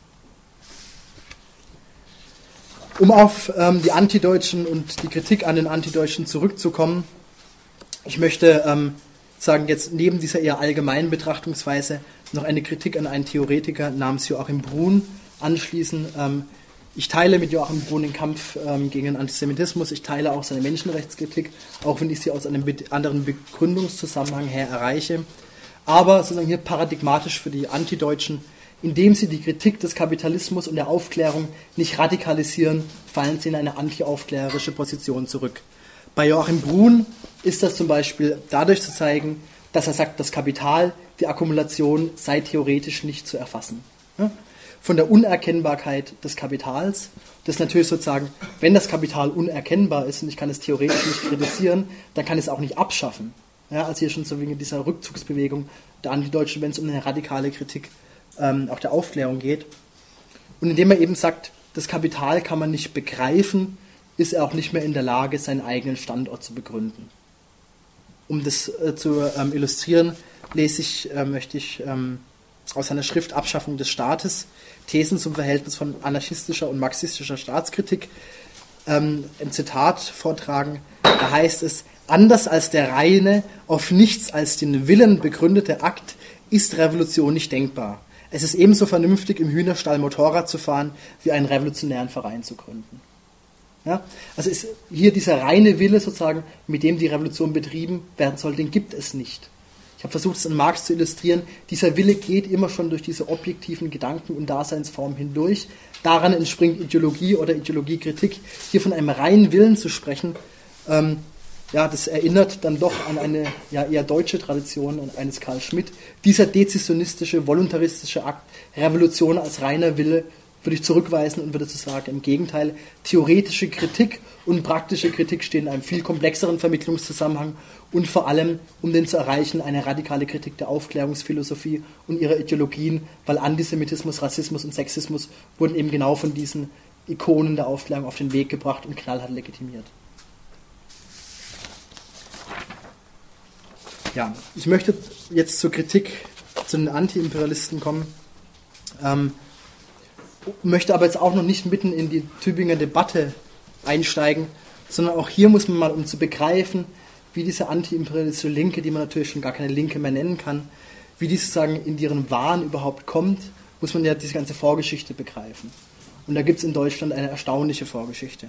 Um auf die Antideutschen und die Kritik an den Antideutschen zurückzukommen, ich möchte sagen, jetzt neben dieser eher allgemeinen Betrachtungsweise noch eine Kritik an einen Theoretiker namens Joachim Brun anschließen. Ich teile mit Joachim Brun den Kampf gegen den Antisemitismus, ich teile auch seine Menschenrechtskritik, auch wenn ich sie aus einem anderen Begründungszusammenhang her erreiche. Aber sozusagen hier paradigmatisch für die Antideutschen, indem sie die Kritik des Kapitalismus und der Aufklärung nicht radikalisieren, fallen sie in eine antiaufklärerische Position zurück. Bei Joachim Brun ist das zum Beispiel dadurch zu zeigen, dass er sagt, das Kapital, die Akkumulation sei theoretisch nicht zu erfassen. Ja? Von der Unerkennbarkeit des Kapitals, das natürlich sozusagen, wenn das Kapital unerkennbar ist und ich kann es theoretisch nicht kritisieren, dann kann ich es auch nicht abschaffen. Ja, also hier schon so wegen dieser Rückzugsbewegung der Antideutschen, wenn es um eine radikale Kritik auch der Aufklärung geht. Und indem er eben sagt, das Kapital kann man nicht begreifen, ist er auch nicht mehr in der Lage, seinen eigenen Standort zu begründen. Um das zu illustrieren, möchte ich aus seiner Schrift Abschaffung des Staates Thesen zum Verhältnis von anarchistischer und marxistischer Staatskritik ein Zitat vortragen. Da heißt es: Anders als der reine, auf nichts als den Willen begründete Akt ist Revolution nicht denkbar. Es ist ebenso vernünftig, im Hühnerstall Motorrad zu fahren, wie einen revolutionären Verein zu gründen. Ja? Also ist hier dieser reine Wille sozusagen, mit dem die Revolution betrieben werden soll, den gibt es nicht. Ich habe versucht, es an Marx zu illustrieren. Dieser Wille geht immer schon durch diese objektiven Gedanken und Daseinsformen hindurch. Daran entspringt Ideologie oder Ideologiekritik. Hier von einem reinen Willen zu sprechen, das erinnert dann doch an eine eher deutsche Tradition eines Carl Schmitt. Dieser dezisionistische, voluntaristische Akt, Revolution als reiner Wille, würde ich zurückweisen und würde zu sagen, im Gegenteil, theoretische Kritik und praktische Kritik stehen in einem viel komplexeren Vermittlungszusammenhang und vor allem, um den zu erreichen, eine radikale Kritik der Aufklärungsphilosophie und ihrer Ideologien, weil Antisemitismus, Rassismus und Sexismus wurden eben genau von diesen Ikonen der Aufklärung auf den Weg gebracht und knallhart legitimiert. Ja, ich möchte jetzt zur Kritik zu den Anti-Imperialisten kommen, möchte aber jetzt auch noch nicht mitten in die Tübinger Debatte einsteigen, sondern auch hier muss man mal, um zu begreifen, wie diese antiimperialistische Linke, die man natürlich schon gar keine Linke mehr nennen kann, wie die sozusagen in ihren Wahn überhaupt kommt, muss man ja diese ganze Vorgeschichte begreifen. Und da gibt es in Deutschland eine erstaunliche Vorgeschichte.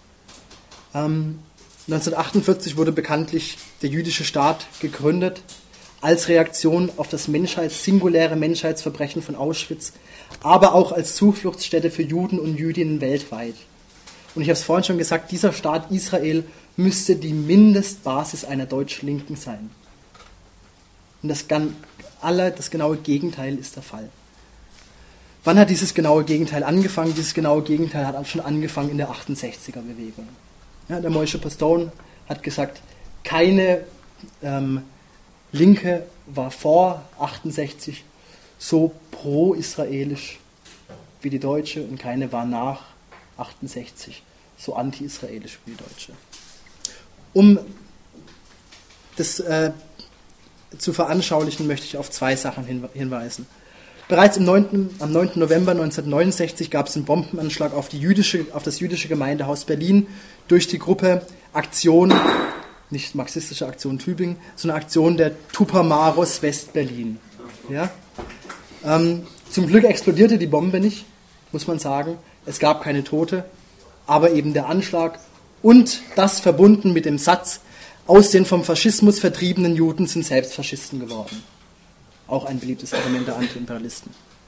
1948 wurde bekanntlich der jüdische Staat gegründet, als Reaktion auf das singuläre Menschheitsverbrechen von Auschwitz, aber auch als Zufluchtsstätte für Juden und Jüdinnen weltweit. Und ich habe es vorhin schon gesagt, dieser Staat Israel müsste die Mindestbasis einer Deutsch-Linken sein. Und das genaue Gegenteil ist der Fall. Wann hat dieses genaue Gegenteil angefangen? Dieses genaue Gegenteil hat schon angefangen in der 68er-Bewegung. Ja, der Moshe Postone hat gesagt, keine Linke war vor 68 so pro-israelisch wie die Deutsche und keine war nach 68 so anti-israelisch wie die Deutsche. Um das zu veranschaulichen, möchte ich auf zwei Sachen hinweisen. Bereits am 9. November 1969 gab es einen Bombenanschlag auf das jüdische Gemeindehaus Berlin durch die Gruppe Aktion, nicht marxistische Aktion Tübingen, sondern Aktion der Tupamaros West-Berlin. Ja? Zum Glück explodierte die Bombe nicht, muss man sagen. Es gab keine Tote, aber eben der Anschlag und das verbunden mit dem Satz, aus den vom Faschismus vertriebenen Juden sind selbst Faschisten geworden. Auch ein beliebtes Argument der Antiimperialisten.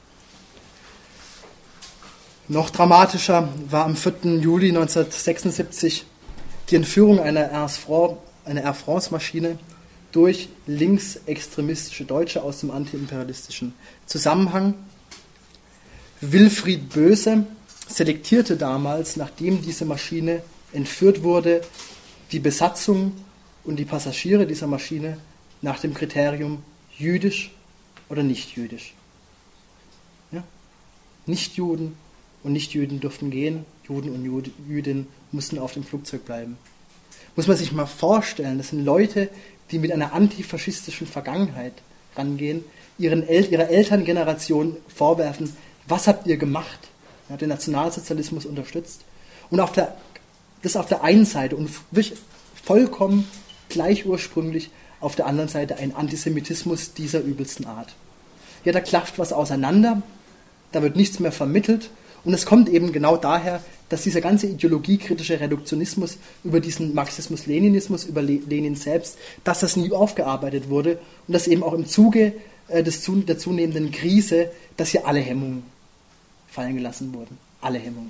Noch dramatischer war am 4. Juli 1976 die Entführung einer Air France-Maschine durch linksextremistische Deutsche aus dem antiimperialistischen Zusammenhang. Wilfried Böse selektierte damals, nachdem diese Maschine entführt wurde, die Besatzung und die Passagiere dieser Maschine nach dem Kriterium jüdisch oder nicht jüdisch. Ja? Nicht-Juden und Nicht-Jüden durften gehen, Juden und Jüdinnen mussten auf dem Flugzeug bleiben. Muss man sich mal vorstellen, das sind Leute, die mit einer antifaschistischen Vergangenheit rangehen, ihrer Elterngeneration vorwerfen, was habt ihr gemacht? Ja, den Nationalsozialismus unterstützt. Und das auf der einen Seite und vollkommen gleich ursprünglich auf der anderen Seite ein Antisemitismus dieser übelsten Art. Ja, da klafft was auseinander, da wird nichts mehr vermittelt und es kommt eben genau daher, dass dieser ganze ideologiekritische Reduktionismus über diesen Marxismus-Leninismus, über Lenin selbst, dass das nie aufgearbeitet wurde und dass eben auch im Zuge der zunehmenden Krise, dass hier alle Hemmungen fallen gelassen wurden. Alle Hemmungen.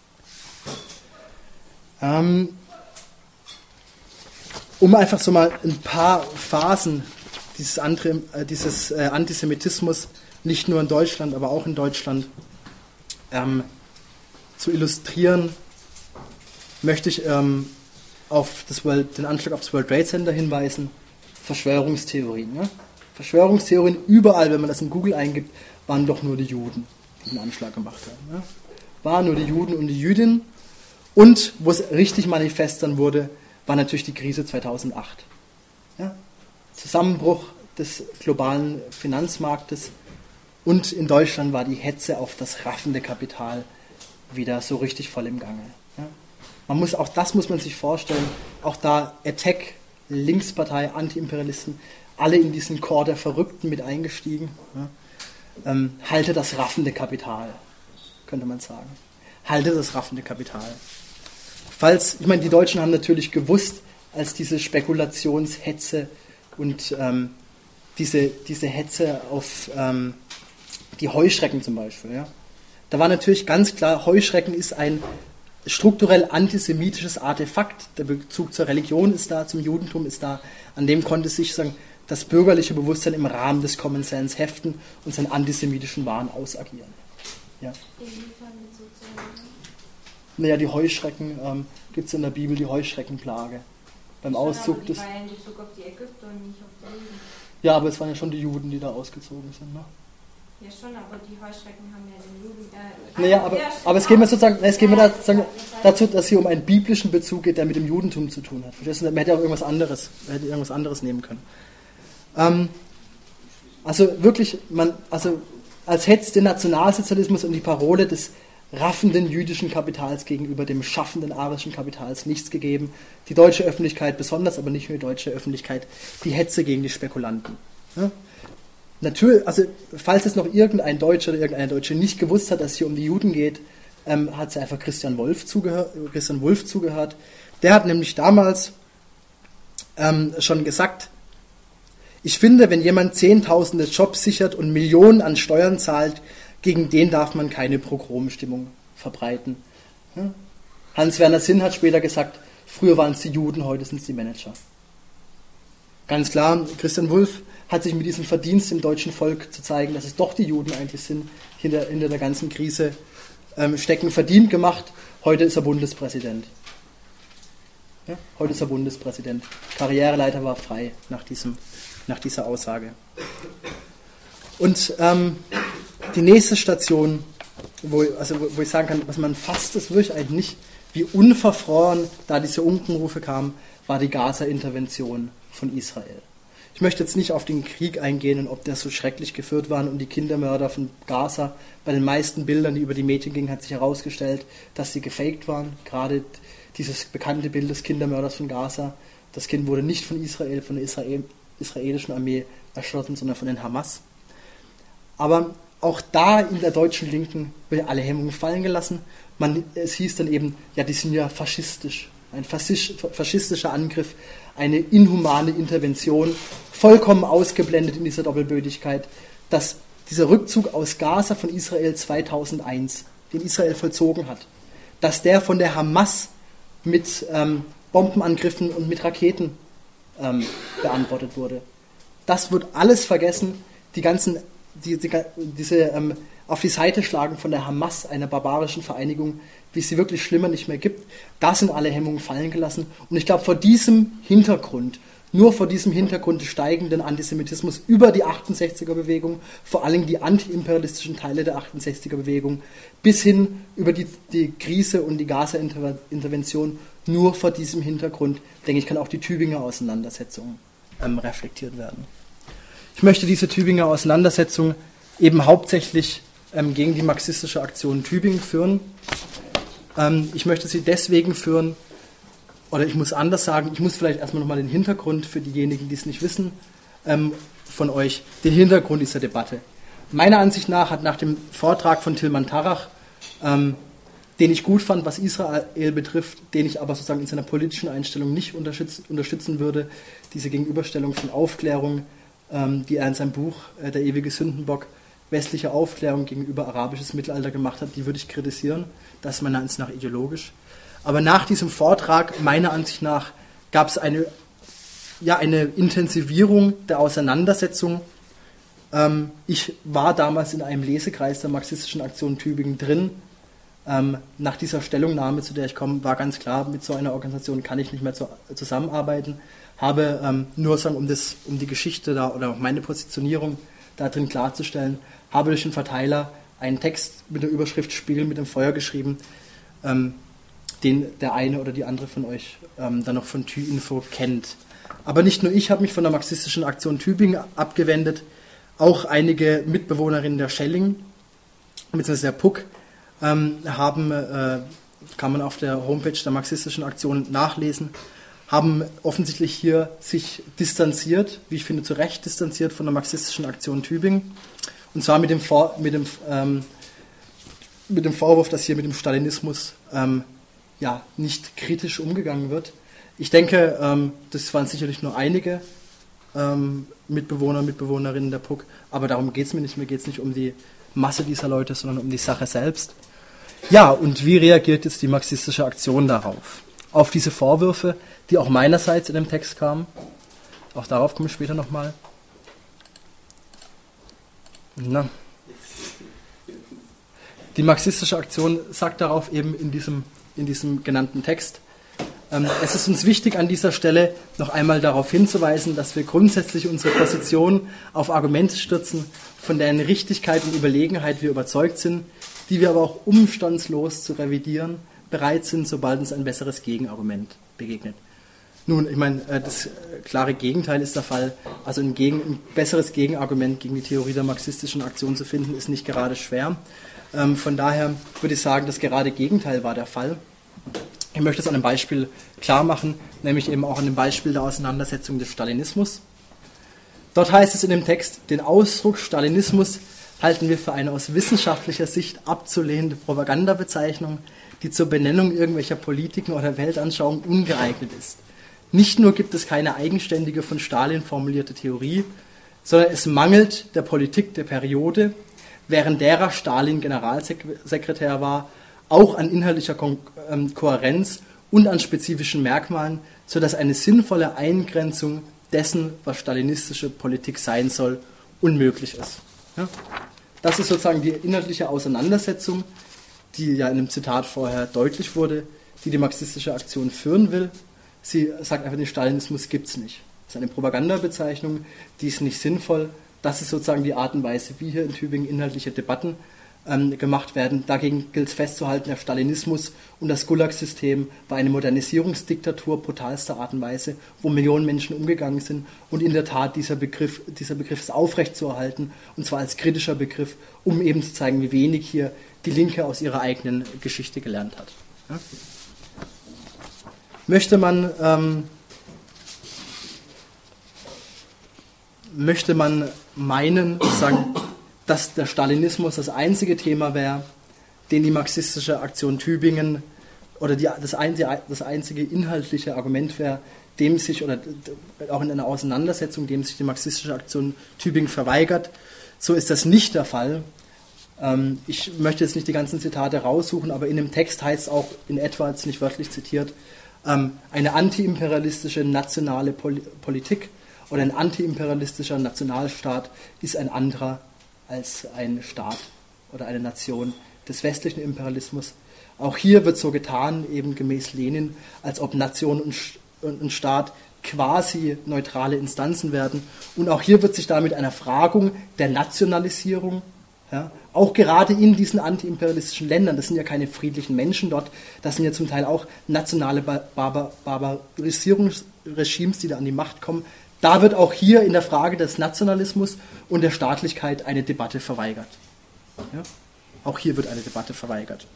Um einfach so mal ein paar Phasen dieses Antisemitismus, nicht nur in Deutschland, aber auch in Deutschland, zu illustrieren, möchte ich auf den Anschlag auf das World Trade Center hinweisen. Verschwörungstheorien. Ja? Verschwörungstheorien überall, wenn man das in Google eingibt, waren doch nur die Juden, die den Anschlag gemacht haben. Ja? Waren nur die Juden und die Jüdinnen. Und wo es richtig manifest dann wurde, war natürlich die Krise 2008. Ja? Zusammenbruch des globalen Finanzmarktes und in Deutschland war die Hetze auf das raffende Kapital wieder so richtig voll im Gange. Ja? Auch das muss man sich vorstellen, auch da Attac, Linkspartei, Antiimperialisten, alle in diesen Chor der Verrückten mit eingestiegen. Ja? Halte das raffende Kapital, könnte man sagen. Halte das raffende Kapital. Ich meine, die Deutschen haben natürlich gewusst, als diese Spekulationshetze und diese Hetze auf die Heuschrecken zum Beispiel. Ja. Da war natürlich ganz klar, Heuschrecken ist ein strukturell antisemitisches Artefakt. Der Bezug zur Religion ist da, zum Judentum ist da. An dem konnte sich das bürgerliche Bewusstsein im Rahmen des Common Sense heften und seinen antisemitischen Wahn ausagieren. Ja. Naja, die Heuschrecken gibt es in der Bibel, die Heuschreckenplage. Beim Auszug des. Die war ja in Bezug auf die Ägypter und nicht auf die Juden. Ja, aber es waren ja schon die Juden, die da ausgezogen sind. Ne? Ja, schon, aber die Heuschrecken haben ja den Juden. Aber es geht mir sozusagen, dazu, dass es hier um einen biblischen Bezug geht, der mit dem Judentum zu tun hat. Verstehst du? Man hätte auch irgendwas anderes nehmen können. Also wirklich, als hätte es den Nationalsozialismus und die Parole des raffenden jüdischen Kapitals gegenüber dem schaffenden arischen Kapitals nichts gegeben. Die deutsche Öffentlichkeit besonders, aber nicht nur die deutsche Öffentlichkeit, die Hetze gegen die Spekulanten. Ja? Natürlich, also falls es noch irgendein Deutscher oder irgendeine Deutsche nicht gewusst hat, dass es hier um die Juden geht, hat sie einfach Christian Wolff zugehört. Der hat nämlich damals schon gesagt, ich finde, wenn jemand Zehntausende Jobs sichert und Millionen an Steuern zahlt, gegen den darf man keine Pogromstimmung verbreiten. Hans-Werner Sinn hat später gesagt, früher waren es die Juden, heute sind es die Manager. Ganz klar, Christian Wolff hat sich mit diesem Verdienst im deutschen Volk zu zeigen, dass es doch die Juden eigentlich sind, hinter der ganzen Krise stecken, verdient gemacht. Heute ist er Bundespräsident. Ja, heute ist er Bundespräsident. Karriereleiter war frei nach dieser Aussage. Und die nächste Station, wo ich sagen kann, was man fasst es wirklich eigentlich nicht, wie unverfroren da diese Unkenrufe kamen, war die Gaza-Intervention von Israel. Ich möchte jetzt nicht auf den Krieg eingehen und ob der so schrecklich geführt war und die Kindermörder von Gaza. Bei den meisten Bildern, die über die Medien gingen, hat sich herausgestellt, dass sie gefaked waren. Gerade dieses bekannte Bild des Kindermörders von Gaza. Das Kind wurde nicht von Israel, von der israelischen Armee erschossen, sondern von den Hamas. Aber auch da in der deutschen Linken werden alle Hemmungen fallen gelassen. Es hieß dann eben, ja, die sind ja faschistisch. Ein faschistischer Angriff, eine inhumane Intervention, vollkommen ausgeblendet in dieser Doppelbödigkeit, dass dieser Rückzug aus Gaza von Israel 2001, den Israel vollzogen hat, dass der von der Hamas mit Bombenangriffen und mit Raketen beantwortet wurde. Das wird alles vergessen, diese auf die Seite schlagen von der Hamas, einer barbarischen Vereinigung, wie es sie wirklich schlimmer nicht mehr gibt. Da sind alle Hemmungen fallen gelassen. Und ich glaube, nur vor diesem Hintergrund des steigenden Antisemitismus über die 68er-Bewegung, vor allem die antiimperialistischen Teile der 68er-Bewegung, bis hin über die Krise und die Gaza-Intervention, nur vor diesem Hintergrund, denke ich, kann auch die Tübinger Auseinandersetzung reflektiert werden. Ich möchte diese Tübinger Auseinandersetzung eben hauptsächlich gegen die marxistische Aktion Tübingen führen. Ich möchte sie deswegen führen, oder ich muss anders sagen, ich muss vielleicht erstmal nochmal den Hintergrund für diejenigen, die es nicht wissen, von euch, den Hintergrund dieser Debatte. Meiner Ansicht nach hat nach dem Vortrag von Tilman Tarach, den ich gut fand, was Israel betrifft, den ich aber sozusagen in seiner politischen Einstellung nicht unterstützen würde, diese Gegenüberstellung von Aufklärung, die er in seinem Buch Der ewige Sündenbock, westliche Aufklärung gegenüber arabisches Mittelalter gemacht hat, die würde ich kritisieren. Das ist meiner Ansicht nach ideologisch. Aber nach diesem Vortrag, meiner Ansicht nach, gab es eine Intensivierung der Auseinandersetzung. Ich war damals in einem Lesekreis der marxistischen Aktion Tübingen drin. Nach dieser Stellungnahme, zu der ich komme, war ganz klar, mit so einer Organisation kann ich nicht mehr zusammenarbeiten. Habe nur sagen, um die Geschichte da oder meine Positionierung da drin klarzustellen, habe durch den Verteiler einen Text mit der Überschrift Spiel mit dem Feuer geschrieben, den der eine oder die andere von euch dann noch von TÜ-Info kennt. Aber nicht nur ich habe mich von der marxistischen Aktion Tübingen abgewendet, auch einige Mitbewohnerinnen der Schelling, beziehungsweise der Puck, kann man auf der Homepage der marxistischen Aktion nachlesen, haben offensichtlich hier sich distanziert, wie ich finde zu Recht distanziert von der marxistischen Aktion Tübingen, und zwar mit dem Vorwurf, dass hier mit dem Stalinismus nicht kritisch umgegangen wird. Ich denke, das waren sicherlich nur einige Mitbewohnerinnen der Puck, aber darum geht es mir nicht. Mir geht es nicht um die Masse dieser Leute, sondern um die Sache selbst. Ja, und wie reagiert jetzt die marxistische Aktion darauf? Auf diese Vorwürfe, die auch meinerseits in dem Text kamen. Auch darauf komme ich später nochmal. Die marxistische Aktion sagt darauf eben in diesem genannten Text: Es ist uns wichtig, an dieser Stelle noch einmal darauf hinzuweisen, dass wir grundsätzlich unsere Position auf Argumente stützen, von deren Richtigkeit und Überlegenheit wir überzeugt sind, die wir aber auch umstandslos zu revidieren bereit sind, sobald uns ein besseres Gegenargument begegnet. Nun, ich meine, das klare Gegenteil ist der Fall. Also ein besseres Gegenargument gegen die Theorie der marxistischen Aktion zu finden, ist nicht gerade schwer. Von daher würde ich sagen, das gerade Gegenteil war der Fall. Ich möchte es an einem Beispiel klar machen, nämlich eben auch an dem Beispiel der Auseinandersetzung des Stalinismus. Dort heißt es in dem Text, den Ausdruck Stalinismus halten wir für eine aus wissenschaftlicher Sicht abzulehnende Propagandabezeichnung, die zur Benennung irgendwelcher Politiken oder Weltanschauungen ungeeignet ist. Nicht nur gibt es keine eigenständige von Stalin formulierte Theorie, sondern es mangelt der Politik der Periode, während derer Stalin Generalsekretär war, auch an inhaltlicher Kohärenz und an spezifischen Merkmalen, sodass eine sinnvolle Eingrenzung dessen, was stalinistische Politik sein soll, unmöglich ist. Ja? Das ist sozusagen die inhaltliche Auseinandersetzung, die ja in dem Zitat vorher deutlich wurde, die marxistische Aktion führen will. Sie sagt einfach, den Stalinismus gibt es nicht. Das ist eine Propagandabezeichnung, die ist nicht sinnvoll. Das ist sozusagen die Art und Weise, wie hier in Tübingen inhaltliche Debatten gemacht werden. Dagegen gilt es festzuhalten, der Stalinismus und das Gulag-System war eine Modernisierungsdiktatur brutalster Art und Weise, wo Millionen Menschen umgegangen sind. Und in der Tat, dieser Begriff ist aufrechtzuerhalten, und zwar als kritischer Begriff, um eben zu zeigen, wie wenig hier die Linke aus ihrer eigenen Geschichte gelernt hat. Ja? Möchte man meinen, sagen, dass der Stalinismus das einzige Thema wäre, den die marxistische Aktion Tübingen oder das einzige inhaltliche Argument wäre, dem sich, oder auch in einer Auseinandersetzung, dem sich die marxistische Aktion Tübingen verweigert. So ist das nicht der Fall. Ich möchte jetzt nicht die ganzen Zitate raussuchen, aber in dem Text heißt es auch in etwa, jetzt nicht wörtlich zitiert, eine antiimperialistische nationale Politik oder ein antiimperialistischer Nationalstaat ist ein anderer als ein Staat oder eine Nation des westlichen Imperialismus. Auch hier wird so getan, eben gemäß Lenin, als ob Nation und Staat quasi neutrale Instanzen werden. Und auch hier wird sich damit einer Fragung der Nationalisierung, ja, auch gerade in diesen antiimperialistischen Ländern, das sind ja keine friedlichen Menschen dort, das sind ja zum Teil auch nationale Barbarisierungsregimes, die da an die Macht kommen. Da wird auch hier in der Frage des Nationalismus und der Staatlichkeit eine Debatte verweigert. Ja? Auch hier wird eine Debatte verweigert.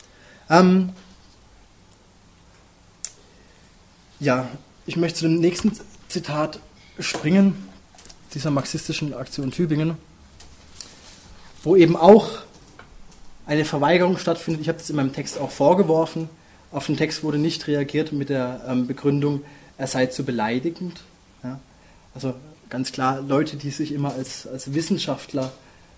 Ich möchte zu dem nächsten Zitat springen, dieser marxistischen Aktion Tübingen, wo eben auch eine Verweigerung stattfindet. Ich habe das in meinem Text auch vorgeworfen. Auf den Text wurde nicht reagiert mit der Begründung, er sei zu beleidigend. Ja? Also ganz klar, Leute, die sich immer als Wissenschaftler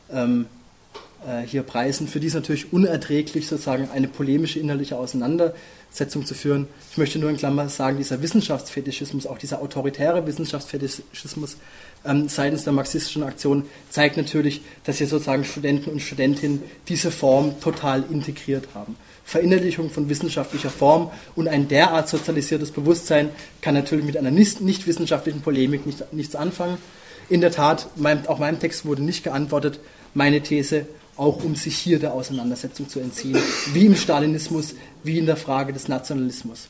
hier preisen, für die ist natürlich unerträglich, sozusagen eine polemische innerliche Auseinandersetzung zu führen. Ich möchte nur in Klammer sagen, dieser Wissenschaftsfetischismus, auch dieser autoritäre Wissenschaftsfetischismus seitens der marxistischen Aktion zeigt natürlich, dass hier sozusagen Studenten und Studentinnen diese Form total integriert haben. Verinnerlichung von wissenschaftlicher Form und ein derart sozialisiertes Bewusstsein kann natürlich mit einer nicht wissenschaftlichen Polemik nichts anfangen. In der Tat, auch meinem Text wurde nicht geantwortet. Meine These, auch um sich hier der Auseinandersetzung zu entziehen, wie im Stalinismus, wie in der Frage des Nationalismus.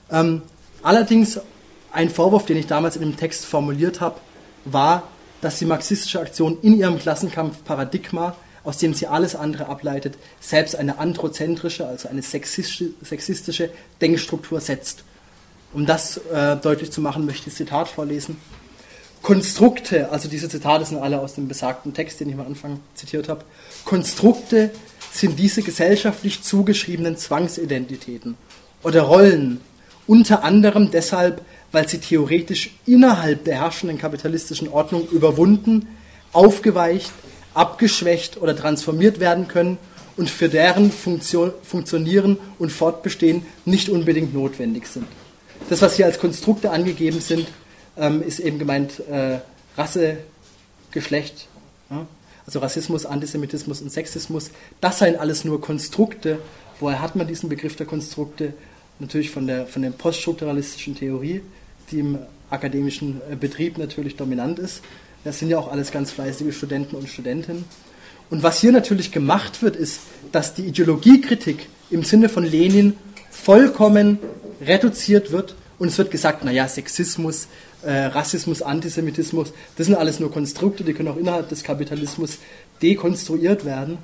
Allerdings ein Vorwurf, den ich damals in dem Text formuliert habe, war, dass die marxistische Aktion in ihrem Klassenkampfparadigma, aus dem sie alles andere ableitet, selbst eine androzentrische, also eine sexistische Denkstruktur setzt. Um das deutlich zu machen, möchte ich das Zitat vorlesen. Konstrukte, also diese Zitate sind alle aus dem besagten Text, den ich am Anfang zitiert habe. Konstrukte sind diese gesellschaftlich zugeschriebenen Zwangsidentitäten oder Rollen, unter anderem deshalb, weil sie theoretisch innerhalb der herrschenden kapitalistischen Ordnung überwunden, aufgeweicht, abgeschwächt oder transformiert werden können und für deren Funktionieren und Fortbestehen nicht unbedingt notwendig sind. Das, was hier als Konstrukte angegeben sind, ist eben gemeint Rasse, Geschlecht, ja? Also Rassismus, Antisemitismus und Sexismus. Das seien alles nur Konstrukte. Woher hat man diesen Begriff der Konstrukte? Natürlich von der poststrukturalistischen Theorie, die im akademischen Betrieb natürlich dominant ist. Das sind ja auch alles ganz fleißige Studenten und Studentinnen. Und was hier natürlich gemacht wird, ist, dass die Ideologiekritik im Sinne von Lenin vollkommen reduziert wird und es wird gesagt, naja, Sexismus, Rassismus, Antisemitismus, das sind alles nur Konstrukte, die können auch innerhalb des Kapitalismus dekonstruiert werden.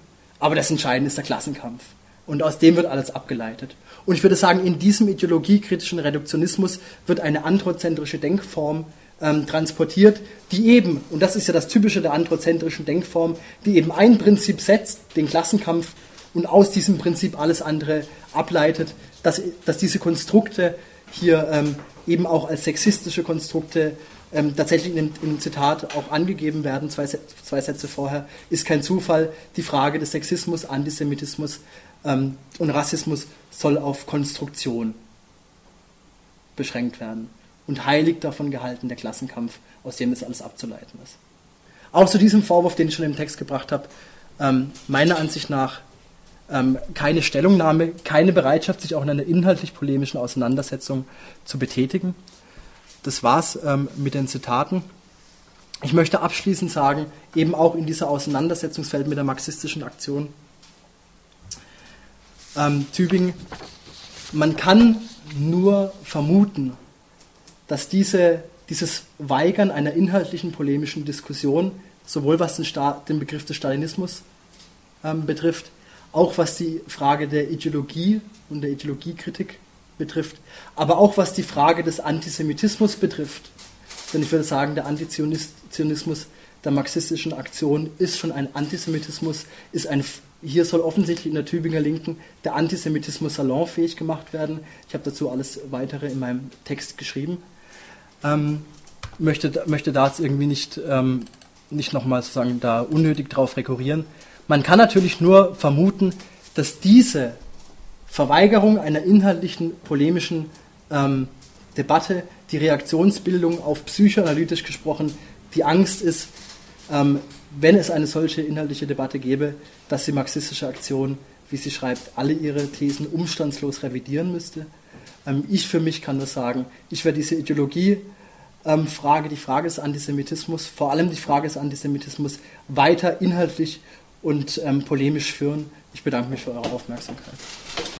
aber das Entscheidende ist der Klassenkampf. Und aus dem wird alles abgeleitet. Und ich würde sagen, in diesem ideologiekritischen Reduktionismus wird eine androzentrische Denkform transportiert, die eben, und das ist ja das Typische der androzentrischen Denkform, die eben ein Prinzip setzt, den Klassenkampf, und aus diesem Prinzip alles andere ableitet, dass diese Konstrukte hier eben auch als sexistische Konstrukte tatsächlich im Zitat auch angegeben werden, zwei Sätze vorher, ist kein Zufall. Die Frage des Sexismus, Antisemitismus und Rassismus soll auf Konstruktion beschränkt werden und heilig davon gehalten, der Klassenkampf, aus dem das alles abzuleiten ist. Auch zu diesem Vorwurf, den ich schon im Text gebracht habe, meiner Ansicht nach keine Stellungnahme, keine Bereitschaft, sich auch in einer inhaltlich-polemischen Auseinandersetzung zu betätigen. Das war's mit den Zitaten. Ich möchte abschließend sagen, eben auch in dieser Auseinandersetzungsfeld mit der marxistischen Aktion Tübingen, man kann nur vermuten, dass dieses Weigern einer inhaltlichen polemischen Diskussion, sowohl was den Begriff des Stalinismus betrifft, auch was die Frage der Ideologie und der Ideologiekritik betrifft, aber auch was die Frage des Antisemitismus betrifft. Denn ich würde sagen, der Antizionismus der marxistischen Aktion ist schon ein Antisemitismus, hier soll offensichtlich in der Tübinger Linken der Antisemitismus salonfähig gemacht werden. Ich habe dazu alles Weitere in meinem Text geschrieben. Möchte da jetzt irgendwie nicht nochmal sozusagen da unnötig drauf rekurrieren. Man kann natürlich nur vermuten, dass diese Verweigerung einer inhaltlichen, polemischen Debatte, die Reaktionsbildung auf psychoanalytisch gesprochen, die Angst ist, wenn es eine solche inhaltliche Debatte gäbe, dass die marxistische Aktion, wie sie schreibt, alle ihre Thesen umstandslos revidieren müsste. Ich für mich kann nur sagen, ich werde diese Ideologie-Frage, die Frage des Antisemitismus, vor allem die Frage des Antisemitismus, weiter inhaltlich und polemisch führen. Ich bedanke mich für eure Aufmerksamkeit.